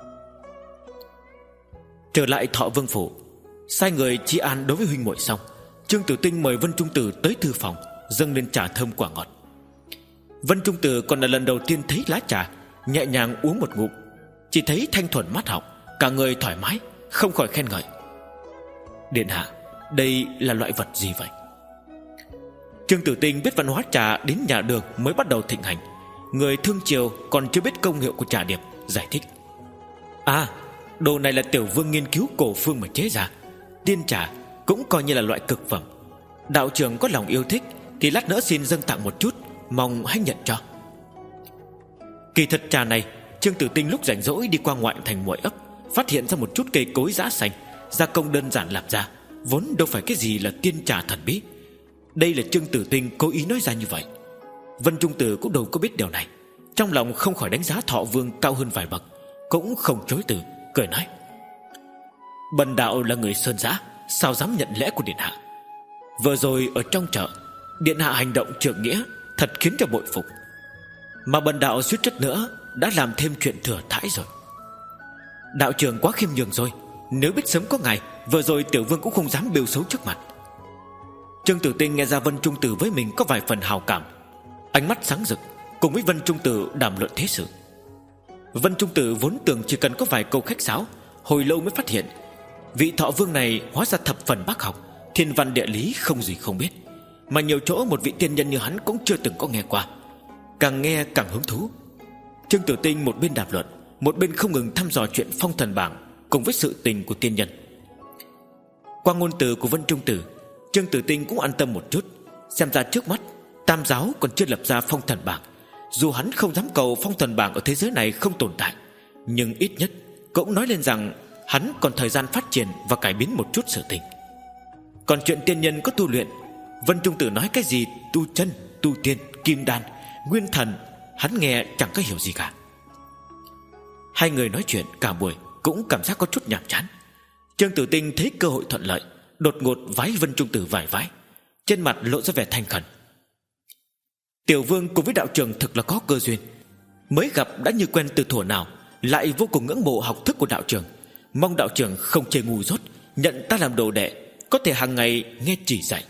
Speaker 1: Trở lại Thọ Vương phủ, sai người tri an đối với huynh muội xong, Trương Tử Tinh mời Vân Trung Tử tới thư phòng, dâng lên trà thơm quả ngọt. Vân Trung Tử còn là lần đầu tiên thấy lá trà, nhẹ nhàng uống một ngụm, chỉ thấy thanh thuần mát họng, cả người thoải mái, không khỏi khen ngợi: điện hạ, đây là loại vật gì vậy? Trương Tử Tinh biết văn hóa trà đến nhà Đường mới bắt đầu thịnh hành, người thương triều còn chưa biết công hiệu của trà điệp, giải thích: à, đồ này là tiểu vương nghiên cứu cổ phương mà chế ra. Tiên trà cũng coi như là loại cực phẩm. Đạo trưởng có lòng yêu thích thì lát nữa xin dâng tặng một chút, mong hãy nhận cho. Kỳ thật trà này, Trương Tử Tinh lúc rảnh rỗi đi qua ngoại thành Muội ấp, phát hiện ra một chút cây cối giã xanh, gia công đơn giản làm ra, vốn đâu phải cái gì là tiên trà thần bí. Đây là Trương Tử Tinh cố ý nói ra như vậy. Vân Trung Tử cũng đâu có biết điều này, trong lòng không khỏi đánh giá Thọ Vương cao hơn vài bậc, cũng không chối từ, cười nói: bần đạo là người sơn giã, sao dám nhận lẽ của điện hạ. Vừa rồi ở trong chợ, điện hạ hành động trượng nghĩa, thật khiến cho bội phục. Mà bần đạo suýt chút nữa đã làm thêm chuyện thừa thãi rồi. Đạo trưởng quá khiêm nhường rồi, nếu biết sớm có ngày, vừa rồi tiểu vương cũng không dám bêu xấu trước mặt. Trương Tử Tinh nghe ra Vân Trung Tử với mình có vài phần hào cảm, ánh mắt sáng rực, cùng với Vân Trung Tử đàm luận thế sự. Vân Trung Tử vốn tưởng chỉ cần có vài câu khách sáo, hồi lâu mới phát hiện vị Thọ Vương này hóa ra thập phần bác học, thiên văn địa lý không gì không biết, mà nhiều chỗ một vị tiên nhân như hắn cũng chưa từng có nghe qua. Càng nghe càng hứng thú. Trương Tử Tinh một bên đàm luận, một bên không ngừng thăm dò chuyện phong thần bảng cùng với sự tình của tiên nhân. Qua ngôn từ của Vân Trung Tử, Trương Tử Tinh cũng an tâm một chút. Xem ra trước mắt Tam giáo còn chưa lập ra phong thần bảng. Dù hắn không dám cầu phong thần bảng ở thế giới này không tồn tại, nhưng ít nhất cũng nói lên rằng hắn còn thời gian phát triển và cải biến một chút sự tình. Còn chuyện tiên nhân có tu luyện, Vân Trung Tử nói cái gì tu chân, tu tiên, kim đan, nguyên thần, hắn nghe chẳng có hiểu gì cả. Hai người nói chuyện cả buổi cũng cảm giác có chút nhàm chán. Trương Tử Tinh thấy cơ hội thuận lợi, đột ngột vái Vân Trung Tử vài vái, trên mặt lộ ra vẻ thành khẩn: tiểu vương cùng với đạo trưởng thực là có cơ duyên, mới gặp đã như quen từ thuở nào, lại vô cùng ngưỡng mộ học thức của đạo trưởng. Mong đạo trưởng không chê ngu dốt, nhận ta làm đồ đệ, có thể hàng ngày nghe chỉ dạy.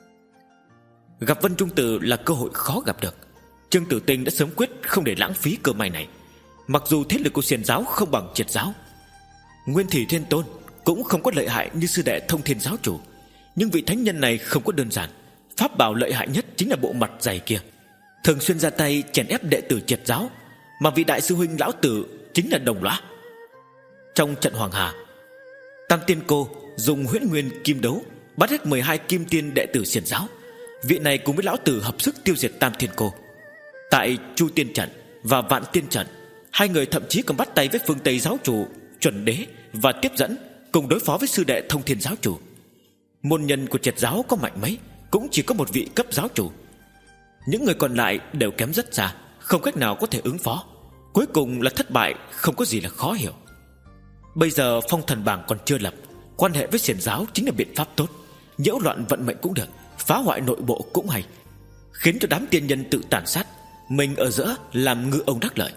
Speaker 1: Gặp Vân Trung Tử là cơ hội khó gặp được. Trương Tử Tinh đã sớm quyết không để lãng phí cơ may này. Mặc dù thế lực của xiển giáo không bằng triệt giáo, Nguyên Thủy Thiên Tôn cũng không có lợi hại như sư đệ Thông Thiên giáo chủ, nhưng vị thánh nhân này không có đơn giản. Pháp bảo lợi hại nhất chính là bộ mặt dày kia, thường xuyên ra tay chèn ép đệ tử triệt giáo. Mà vị đại sư huynh lão tử chính là đồng lõa. Trong trận Hoàng Hà, Tam Tiên Cô dùng huyễn nguyên kim đấu bắt hết mười hai kim tiên đệ tử xiển giáo. Vị này cùng với lão tử hợp sức tiêu diệt Tam Tiên Cô. Tại Chu Tiên Trận và Vạn Tiên Trận, hai người thậm chí còn bắt tay với phương Tây giáo chủ Chuẩn Đế và tiếp dẫn cùng đối phó với sư đệ Thông Thiên giáo chủ. Môn nhân của triệt giáo có mạnh mấy cũng chỉ có một vị cấp giáo chủ, những người còn lại đều kém rất xa, không cách nào có thể ứng phó. Cuối cùng là thất bại, không có gì là khó hiểu. Bây giờ phong thần bảng còn chưa lập, quan hệ với xiển giáo chính là biện pháp tốt. Nhiễu loạn vận mệnh cũng được, phá hoại nội bộ cũng hay, khiến cho đám tiên nhân tự tàn sát, mình ở giữa làm ngư ông đắc lợi.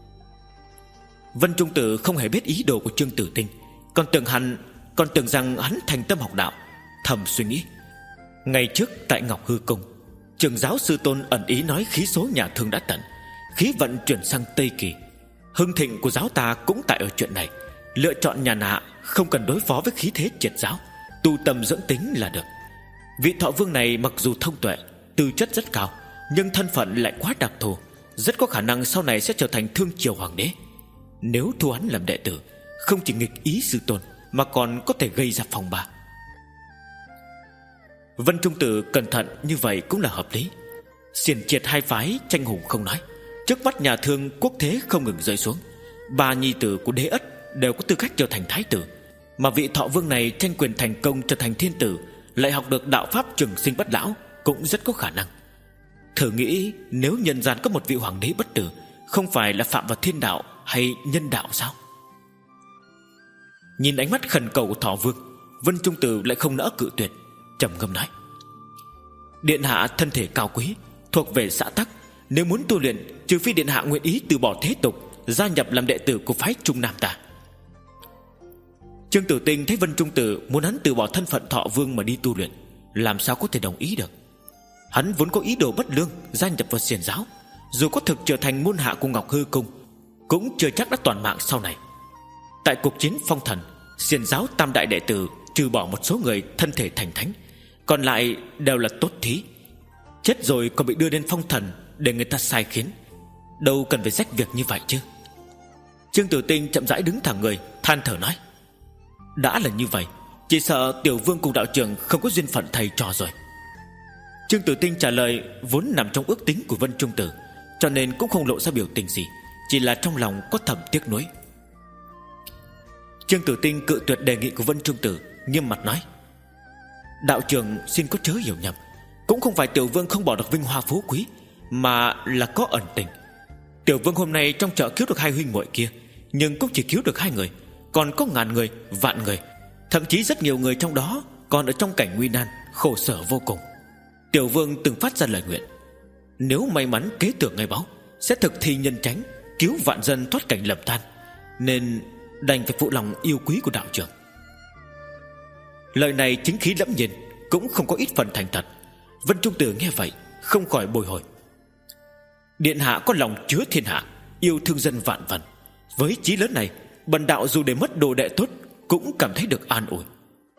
Speaker 1: Vân Trung Tử không hề biết ý đồ của Trương Tử Tinh, còn tưởng hắn còn tưởng rằng hắn thành tâm học đạo, thầm suy nghĩ. Ngày trước tại Ngọc Hư Cung, trưởng giáo sư tôn ẩn ý nói khí số nhà Thương đã tận, khí vận chuyển sang Tây Kỳ. Hưng thịnh của giáo ta cũng tại ở chuyện này. Lựa chọn nhà nạ, không cần đối phó với khí thế triệt giáo, tu tâm dưỡng tính là được. Vị Thọ Vương này mặc dù thông tuệ, tư chất rất cao, nhưng thân phận lại quá đặc thù, rất có khả năng sau này sẽ trở thành Thương Triều Hoàng đế. Nếu thu hắn làm đệ tử, không chỉ nghịch ý sư tôn mà còn có thể gây ra phong ba. Vân Trung Tử cẩn thận như vậy cũng là hợp lý. Xiển triệt hai phái tranh hùng không nói, trước mắt nhà Thương quốc thế không ngừng rơi xuống. Ba nhi tử của Đế Ất đều có tư cách trở thành thái tử, mà vị Thọ Vương này tranh quyền thành công trở thành thiên tử, lại học được đạo pháp trường sinh bất lão cũng rất có khả năng. Thử nghĩ nếu nhân gian có một vị hoàng đế bất tử, không phải là phạm vào thiên đạo hay nhân đạo sao? Nhìn ánh mắt khẩn cầu của Thọ Vương, Vân Trung Tử lại không nỡ cự tuyệt, trầm ngâm nói: Điện hạ thân thể cao quý, thuộc về xã tắc, nếu muốn tu luyện, trừ phi điện hạ nguyện ý từ bỏ thế tục, gia nhập làm đệ tử của phái Trung Nam ta. Trương Tử Tinh thấy Vân Trung Tử muốn hắn từ bỏ thân phận Thọ Vương mà đi tu luyện, làm sao có thể đồng ý được. Hắn vốn có ý đồ bất lương gia nhập vào xiển giáo, dù có thực trở thành môn hạ của Ngọc Hư Cung, cũng chưa chắc đã toàn mạng sau này. Tại cuộc chiến phong thần, xiển giáo tam đại đệ tử trừ bỏ một số người thân thể thành thánh, còn lại đều là tốt thí, chết rồi còn bị đưa lên phong thần để người ta sai khiến, đâu cần phải rách việc như vậy chứ. Trương Tử Tinh chậm rãi đứng thẳng người, than thở nói: Đã là như vậy, chỉ sợ Tiểu Vương cùng đạo trưởng không có duyên phận thầy trò rồi. Trương Tử Tinh trả lời vốn nằm trong ước tính của Vân Trung Tử, cho nên cũng không lộ ra biểu tình gì, chỉ là trong lòng có thầm tiếc nuối. Trương Tử Tinh cự tuyệt đề nghị của Vân Trung Tử, nghiêm mặt nói: Đạo trưởng xin có chớ hiểu nhầm, cũng không phải Tiểu Vương không bỏ được vinh hoa phú quý, mà là có ẩn tình. Tiểu Vương hôm nay trong chợ cứu được hai huynh muội kia, nhưng cũng chỉ cứu được hai người, còn có ngàn người, vạn người, thậm chí rất nhiều người trong đó còn ở trong cảnh nguy nan, khổ sở vô cùng. Tiểu Vương từng phát ra lời nguyện, nếu may mắn kế thừa ngày báo, sẽ thực thi nhân chánh, cứu vạn dân thoát cảnh lầm than, nên đành phải phụ lòng yêu quý của đạo trưởng. Lời này chính khí lẫm nhiên, cũng không có ít phần thành thật. Vân Trung Tử nghe vậy không khỏi bồi hồi: Điện hạ có lòng chứa thiên hạ, yêu thương dân vạn vần, với chí lớn này, bần đạo dù để mất đồ đệ tốt cũng cảm thấy được an ủi.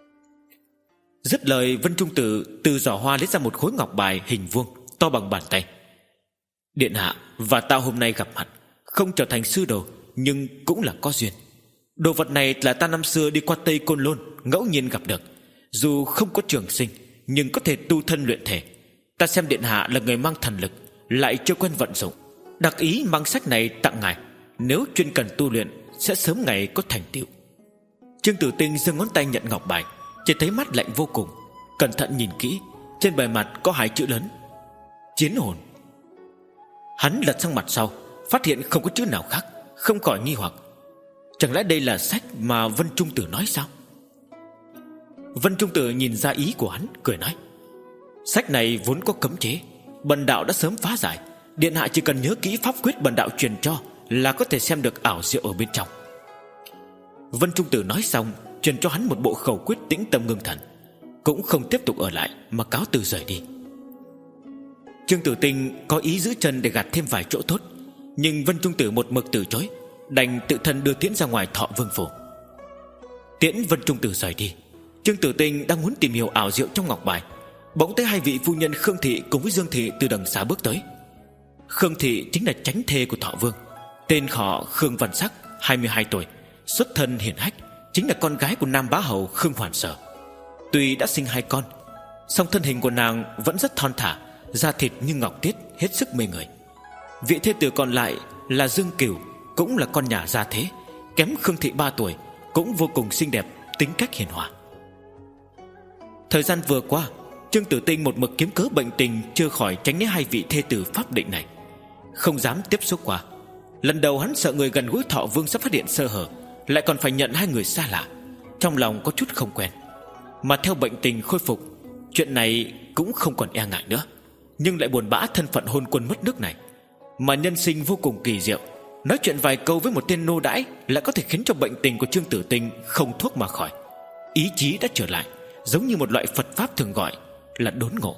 Speaker 1: Dứt lời, Vân Trung Tử từ giỏ hoa lấy ra một khối ngọc bài hình vuông to bằng bàn tay. Điện hạ và ta hôm nay gặp mặt, không trở thành sư đồ, nhưng cũng là có duyên. Đồ vật này là ta năm xưa đi qua Tây Côn Lôn ngẫu nhiên gặp được, dù không có trường sinh nhưng có thể tu thân luyện thể. Ta xem điện hạ là người mang thần lực, lại chưa quen vận dụng, đặc ý mang sách này tặng ngài, nếu chuyên cần tu luyện sẽ sớm ngày có thành tựu. Trương Tử Tinh giơ ngón tay nhận ngọc bài, chỉ thấy mắt lạnh vô cùng, cẩn thận nhìn kỹ, trên bề mặt có hai chữ lớn: Chiến hồn. Hắn lật sang mặt sau, phát hiện không có chữ nào khác, không khỏi nghi hoặc: Chẳng lẽ đây là sách mà Vân Trung Tử nói sao? Vân Trung Tử nhìn ra ý của hắn, cười nói: Sách này vốn có cấm chế, bần đạo đã sớm phá giải, điện hạ chỉ cần nhớ kỹ pháp quyết bần đạo truyền cho là có thể xem được ảo diệu ở bên trong. Vân Trung Tử nói xong, truyền cho hắn một bộ khẩu quyết tĩnh tâm ngưng thần, cũng không tiếp tục ở lại mà cáo từ rời đi. Trương Tử Tinh có ý giữ chân để gạt thêm vài chỗ tốt, nhưng Vân Trung Tử một mực từ chối, đành tự thân đưa Tiễn ra ngoài Thọ Vương phủ. Tiễn Vân Trung Tử rời đi, Trương Tử Tinh đang muốn tìm hiểu ảo diệu trong ngọc bài, bỗng thấy hai vị phu nhân Khương Thị cùng với Dương Thị từ đằng xa bước tới. Khương Thị chính là chánh thê của Thọ Vương, tên họ Khương Văn Sắc, hai mươi hai tuổi, xuất thân hiển hách, chính là con gái của Nam Bá Hầu Khương Hoàn Sở. Tuy đã sinh hai con, song thân hình của nàng vẫn rất thon thả, da thịt như ngọc tiết, hết sức mê người. Vị thê tử còn lại là Dương Cửu, cũng là con nhà gia thế, kém Khương Thị ba tuổi, cũng vô cùng xinh đẹp, tính cách hiền hòa. Thời gian vừa qua, Trương Tử Tinh một mực kiếm cớ bệnh tình chưa khỏi tránh né hai vị thê tử pháp định này, không dám tiếp xúc qua. Lần đầu hắn sợ người gần gũi Thọ Vương sắp phát hiện sơ hở, lại còn phải nhận hai người xa lạ, trong lòng có chút không quen. Mà theo bệnh tình khôi phục, chuyện này cũng không còn e ngại nữa, nhưng lại buồn bã thân phận hôn quân mất nước này. Mà nhân sinh vô cùng kỳ diệu, nói chuyện vài câu với một tên nô đãi lại có thể khiến cho bệnh tình của Trương Tử Tinh không thuốc mà khỏi. Ý chí đã trở lại, giống như một loại Phật pháp thường gọi là đốn ngộ.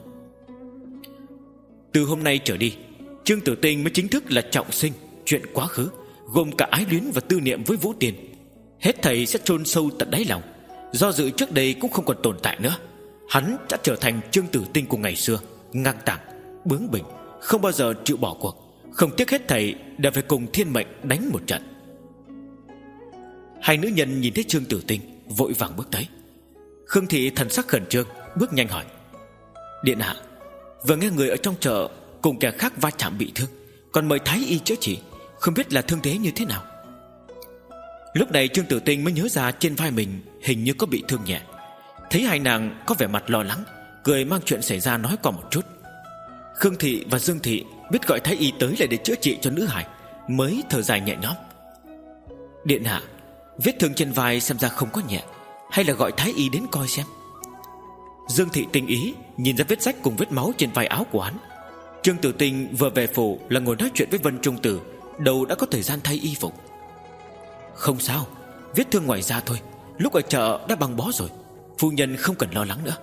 Speaker 1: Từ hôm nay trở đi, Trương Tử Tinh mới chính thức là trọng sinh. Chuyện quá khứ gồm cả ái luyến và tư niệm với Vũ Tiền, hết thầy sẽ chôn sâu tận đáy lòng. Do dự trước đây cũng không còn tồn tại nữa. Hắn đã trở thành Trương Tử Tinh của ngày xưa, ngang tàng, bướng bỉnh, không bao giờ chịu bỏ cuộc, không tiếc hết thầy để phải cùng thiên mệnh đánh một trận. Hai nữ nhân nhìn thấy Trương Tử Tinh, vội vàng bước tới. Khương Thị thần sắc khẩn trương, bước nhanh hỏi: Điện hạ, vừa nghe người ở trong chợ cùng kẻ khác va chạm bị thương, còn mời thái y chữa trị, không biết là thương thế như thế nào. Lúc này Trương Tử Tinh mới nhớ ra trên vai mình hình như có bị thương nhẹ, thấy hai nàng có vẻ mặt lo lắng, cười mang chuyện xảy ra nói qua một chút. Khương Thị và Dương Thị biết gọi thái y tới là để chữa trị cho nữ hài, mới thở dài nhẹ nhõm. Điện hạ, vết thương trên vai xem ra không có nhẹ, hay là gọi thái y đến coi xem. Dương Thị tinh ý nhìn ra vết rách cùng vết máu trên vai áo của hắn. Trương Tử Tinh vừa về phủ là ngồi nói chuyện với Vân Trung Tử, đâu đã có thời gian thay y phục. Không sao, vết thương ngoài da thôi, lúc ở chợ đã băng bó rồi, phu nhân không cần lo lắng nữa.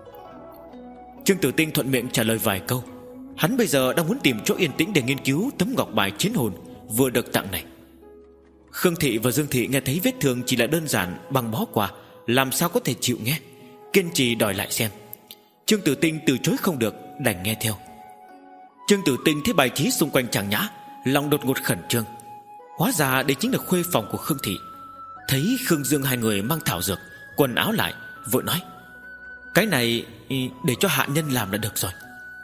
Speaker 1: Trương Tử Tinh thuận miệng trả lời vài câu. Hắn bây giờ đang muốn tìm chỗ yên tĩnh để nghiên cứu tấm ngọc bài chiến hồn vừa được tặng này. Khương Thị và Dương Thị nghe thấy vết thương chỉ là đơn giản băng bó qua, làm sao có thể chịu nghe, kiên trì đòi lại xem. Trương Tử Tinh từ chối không được, đành nghe theo. Trương Tử Tinh thấy bài trí xung quanh chàng nhã, lòng đột ngột khẩn trương. Hóa ra đây chính là khuê phòng của Khương Thị. Thấy Khương Dương hai người mang thảo dược, quần áo lại, vội nói: cái này để cho hạ nhân làm là được rồi.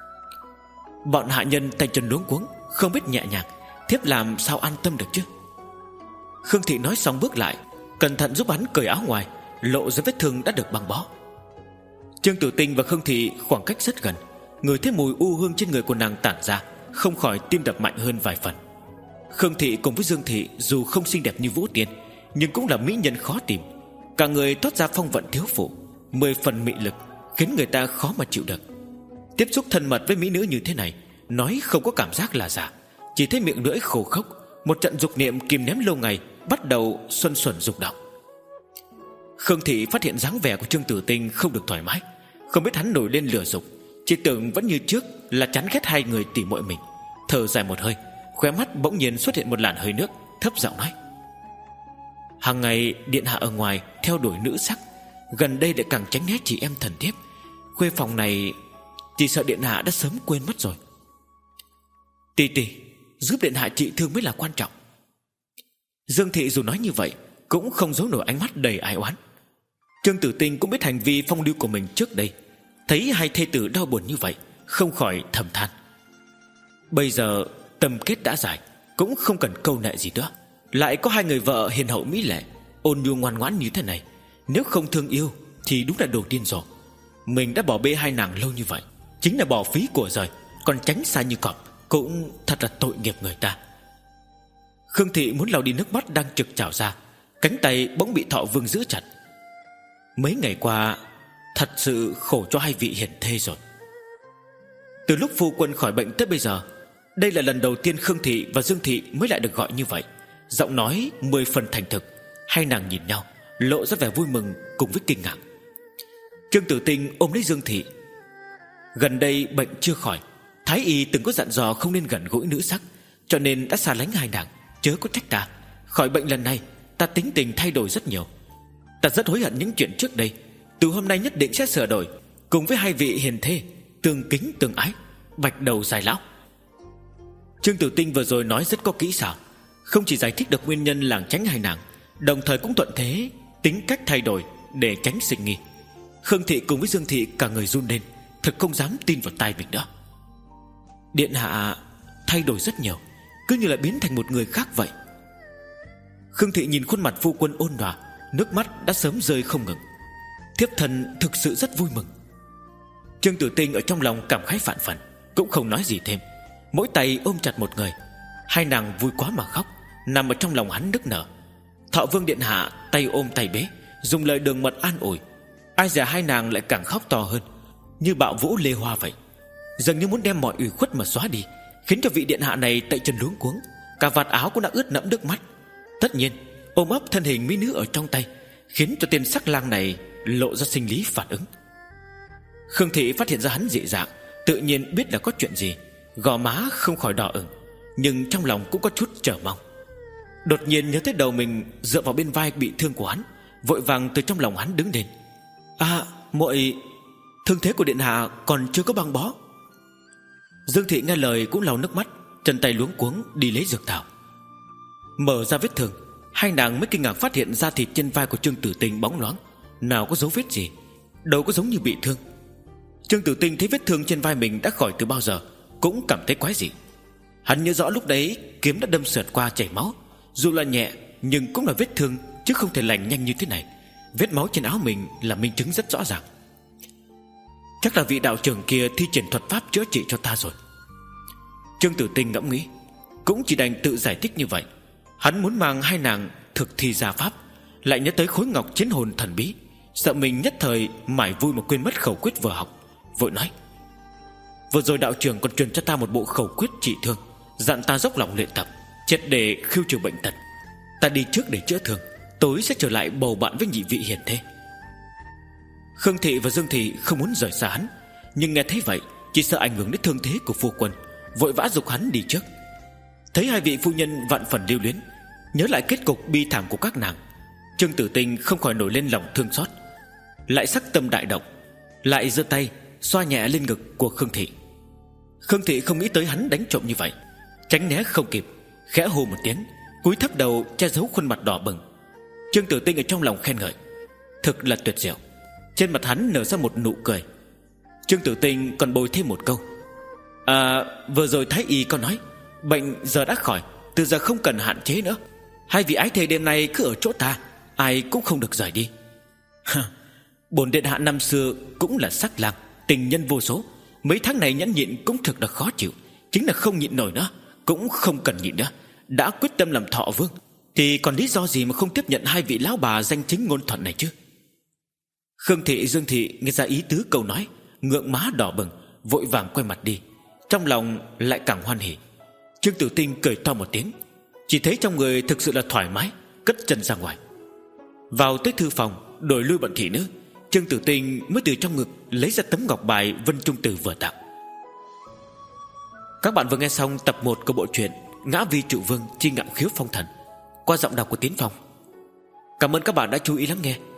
Speaker 1: Bọn hạ nhân tay chân luống cuống, không biết nhẹ nhàng, thiếp làm sao an tâm được chứ. Khương Thị nói xong bước lại, cẩn thận giúp hắn cởi áo ngoài, lộ ra vết thương đã được băng bó. Trương Tử Tinh và Khương Thị khoảng cách rất gần, người thấy mùi u hương trên người của nàng tản ra, không khỏi tim đập mạnh hơn vài phần. Khương Thị cùng với Dương Thị dù không xinh đẹp như Vũ Tiên, nhưng cũng là mỹ nhân khó tìm. Cả người toát ra phong vận thiếu phụ, mười phần mị lực, khiến người ta khó mà chịu được. Tiếp xúc thân mật với mỹ nữ như thế này, nói không có cảm giác là giả, chỉ thấy miệng lưỡi khô khốc. Một trận dục niệm kìm nén lâu ngày bắt đầu xuân xuẩn dục động. Khương Thị phát hiện dáng vẻ của Trương Tử Tinh không được thoải mái, không biết hắn nổi lên lửa dục, chỉ tưởng vẫn như trước là chán ghét hai người tỉ muội mình. Thở dài một hơi, khóe mắt bỗng nhiên xuất hiện một làn hơi nước, thấp giọng nói: hàng ngày điện hạ ở ngoài theo đuổi nữ sắc, gần đây lại càng tránh né chị em thần thiếp. Khuê phòng này chỉ sợ điện hạ đã sớm quên mất rồi. Tỷ tỷ, giúp điện hạ trị thương mới là quan trọng. Dương Thị dù nói như vậy cũng không giấu nổi ánh mắt đầy ai oán. Trương Tử Tinh cũng biết hành vi phong lưu của mình trước đây, thấy hai thê tử đau buồn như vậy, không khỏi thầm than. Bây giờ tâm kết đã giải, cũng không cần câu nệ gì nữa. Lại có hai người vợ hiền hậu mỹ lệ, ôn nhu ngoan ngoãn như thế này, nếu không thương yêu thì đúng là đồ điên rồ. Mình đã bỏ bê hai nàng lâu như vậy, chính là bỏ phí của rời, còn tránh xa như cọp, cũng thật là tội nghiệp người ta. Khương Thị muốn lau đi nước mắt đang trực trào ra, cánh tay bỗng bị Thọ Vương giữ chặt. Mấy ngày qua thật sự khổ cho hai vị hiền thê rồi. Từ lúc phu quân khỏi bệnh tới bây giờ, đây là lần đầu tiên Khương Thị và Dương Thị mới lại được gọi như vậy. Giọng nói mười phần thành thực, hai nàng nhìn nhau, lộ ra vẻ vui mừng cùng với kinh ngạc. Trương Tử Tinh ôm lấy Dương Thị. Gần đây bệnh chưa khỏi, thái y từng có dặn dò không nên gần gũi nữ sắc, cho nên đã xa lánh hai nàng, chớ có trách ta. Khỏi bệnh lần này, ta tính tình thay đổi rất nhiều. Ta rất hối hận những chuyện trước đây, từ hôm nay nhất định sẽ sửa đổi, cùng với hai vị hiền thê tương kính tương ái, bạch đầu dài lão. Trương Tử Tinh vừa rồi nói rất có kỹ xảo, không chỉ giải thích được nguyên nhân làng tránh hai nàng, đồng thời cũng thuận thế tính cách thay đổi để tránh sinh nghi. Khương Thị cùng với Dương Thị cả người run lên, thật không dám tin vào tai mình nữa. Điện hạ thay đổi rất nhiều, cứ như là biến thành một người khác vậy. Khương Thị nhìn khuôn mặt phu quân ôn hòa, nước mắt đã sớm rơi không ngừng. Thiếp thân thực sự rất vui mừng. Trương Tử Tinh ở trong lòng cảm khái vạn phần, cũng không nói gì thêm, mỗi tay ôm chặt một người. Hai nàng vui quá mà khóc, nằm ở trong lòng hắn nức nở. Thọ Vương điện hạ tay ôm tay bế, dùng lời đường mật an ủi. Ai dè hai nàng lại càng khóc to hơn, như bạo vũ lê hoa vậy, dường như muốn đem mọi ủy khuất mà xóa đi, khiến cho vị điện hạ này tay chân luống cuống, cả vạt áo cũng đã ướt đẫm nước mắt. Tất nhiên ôm ấp thân hình mỹ nữ ở trong tay, khiến cho tên sắc lang này lộ ra sinh lý phản ứng. Khương Thị phát hiện ra hắn dị dạng, tự nhiên biết là có chuyện gì, gò má không khỏi đỏ ửng, nhưng trong lòng cũng có chút chờ mong. Đột nhiên nhớ tới đầu mình dựa vào bên vai bị thương của hắn, vội vàng từ trong lòng hắn đứng lên. À, muội, thương thế của điện hạ còn chưa có băng bó. Dương Thị nghe lời cũng lau nước mắt, chân tay luống cuống đi lấy dược thảo. Mở ra vết thương, hai nàng mới kinh ngạc phát hiện da thịt trên vai của Trương Tử Tinh bóng loáng, nào có dấu vết gì, đâu có giống như bị thương. Trương Tử Tinh thấy vết thương trên vai mình đã khỏi từ bao giờ, cũng cảm thấy quái dị. Hắn nhớ rõ lúc đấy kiếm đã đâm sượt qua chảy máu, dù là nhẹ nhưng cũng là vết thương, chứ không thể lành nhanh như thế này. vết máu trên áo mình là minh chứng rất rõ ràng. Chắc là vị đạo trưởng kia thi triển thuật pháp chữa trị cho ta rồi. Trương Tử Tinh ngẫm nghĩ, cũng chỉ đành tự giải thích như vậy. Hắn muốn mang hai nàng thực thi gia pháp, lại nhớ tới khối ngọc chiến hồn thần bí, sợ mình nhất thời mải vui mà quên mất khẩu quyết vừa học, vội nói: vừa rồi đạo trưởng còn truyền cho ta một bộ khẩu quyết trị thương, dặn ta dốc lòng luyện tập, triệt để khiêu trừ bệnh tật. Ta đi trước để chữa thương, tối sẽ trở lại bầu bạn với nhị vị hiền thê. Khương Thị và Dương Thị không muốn rời xa hắn, nhưng nghe thấy vậy chỉ sợ ảnh hưởng đến thương thế của phu quân, vội vã giục hắn đi trước. Thấy hai vị phu nhân vạn phần lưu luyến, nhớ lại kết cục bi thảm của các nàng, Trương Tử Tinh không khỏi nổi lên lòng thương xót, lại sắc tâm đại động, lại giơ tay xoa nhẹ lên ngực của Khương Thị. Khương Thị không nghĩ tới hắn đánh trộm như vậy, tránh né không kịp, khẽ hô một tiếng, cúi thấp đầu che giấu khuôn mặt đỏ bừng. Trương Tử Tinh ở trong lòng khen ngợi, thực là tuyệt diệu. Trên mặt hắn nở ra một nụ cười. Trương Tử Tinh còn bồi thêm một câu: À, vừa rồi Thái Y có nói bệnh giờ đã khỏi, từ giờ không cần hạn chế nữa. Hai vị ái thề đêm nay cứ ở chỗ ta, ai cũng không được rời đi. Bổn điện hạ năm xưa cũng là sắc lang, tình nhân vô số, mấy tháng này nhẫn nhịn cũng thực là khó chịu, chính là không nhịn nổi nữa, cũng không cần nhịn nữa. Đã quyết tâm làm thọ vương thì còn lý do gì mà không tiếp nhận hai vị lão bà danh chính ngôn thuận này chứ? Khương Thị, Dương Thị nghe ra ý tứ câu nói, ngượng má đỏ bừng, vội vàng quay mặt đi, trong lòng lại càng hoan hỉ. Trương Tử Tinh cười to một tiếng, chỉ thấy trong người thực sự là thoải mái, cất chân ra ngoài. Vào tới thư phòng, đổi lui bọn thị nữ, Trương Tử Tinh mới từ trong ngực lấy ra tấm ngọc bài Vân Trung Tử vừa tặng. Các bạn vừa nghe xong tập một của bộ truyện Ngã Vi Trụ Vương Chi Ngạo Khiếu Phong Thần qua giọng đọc của Tiến Phong. Cảm ơn các bạn đã chú ý lắng nghe.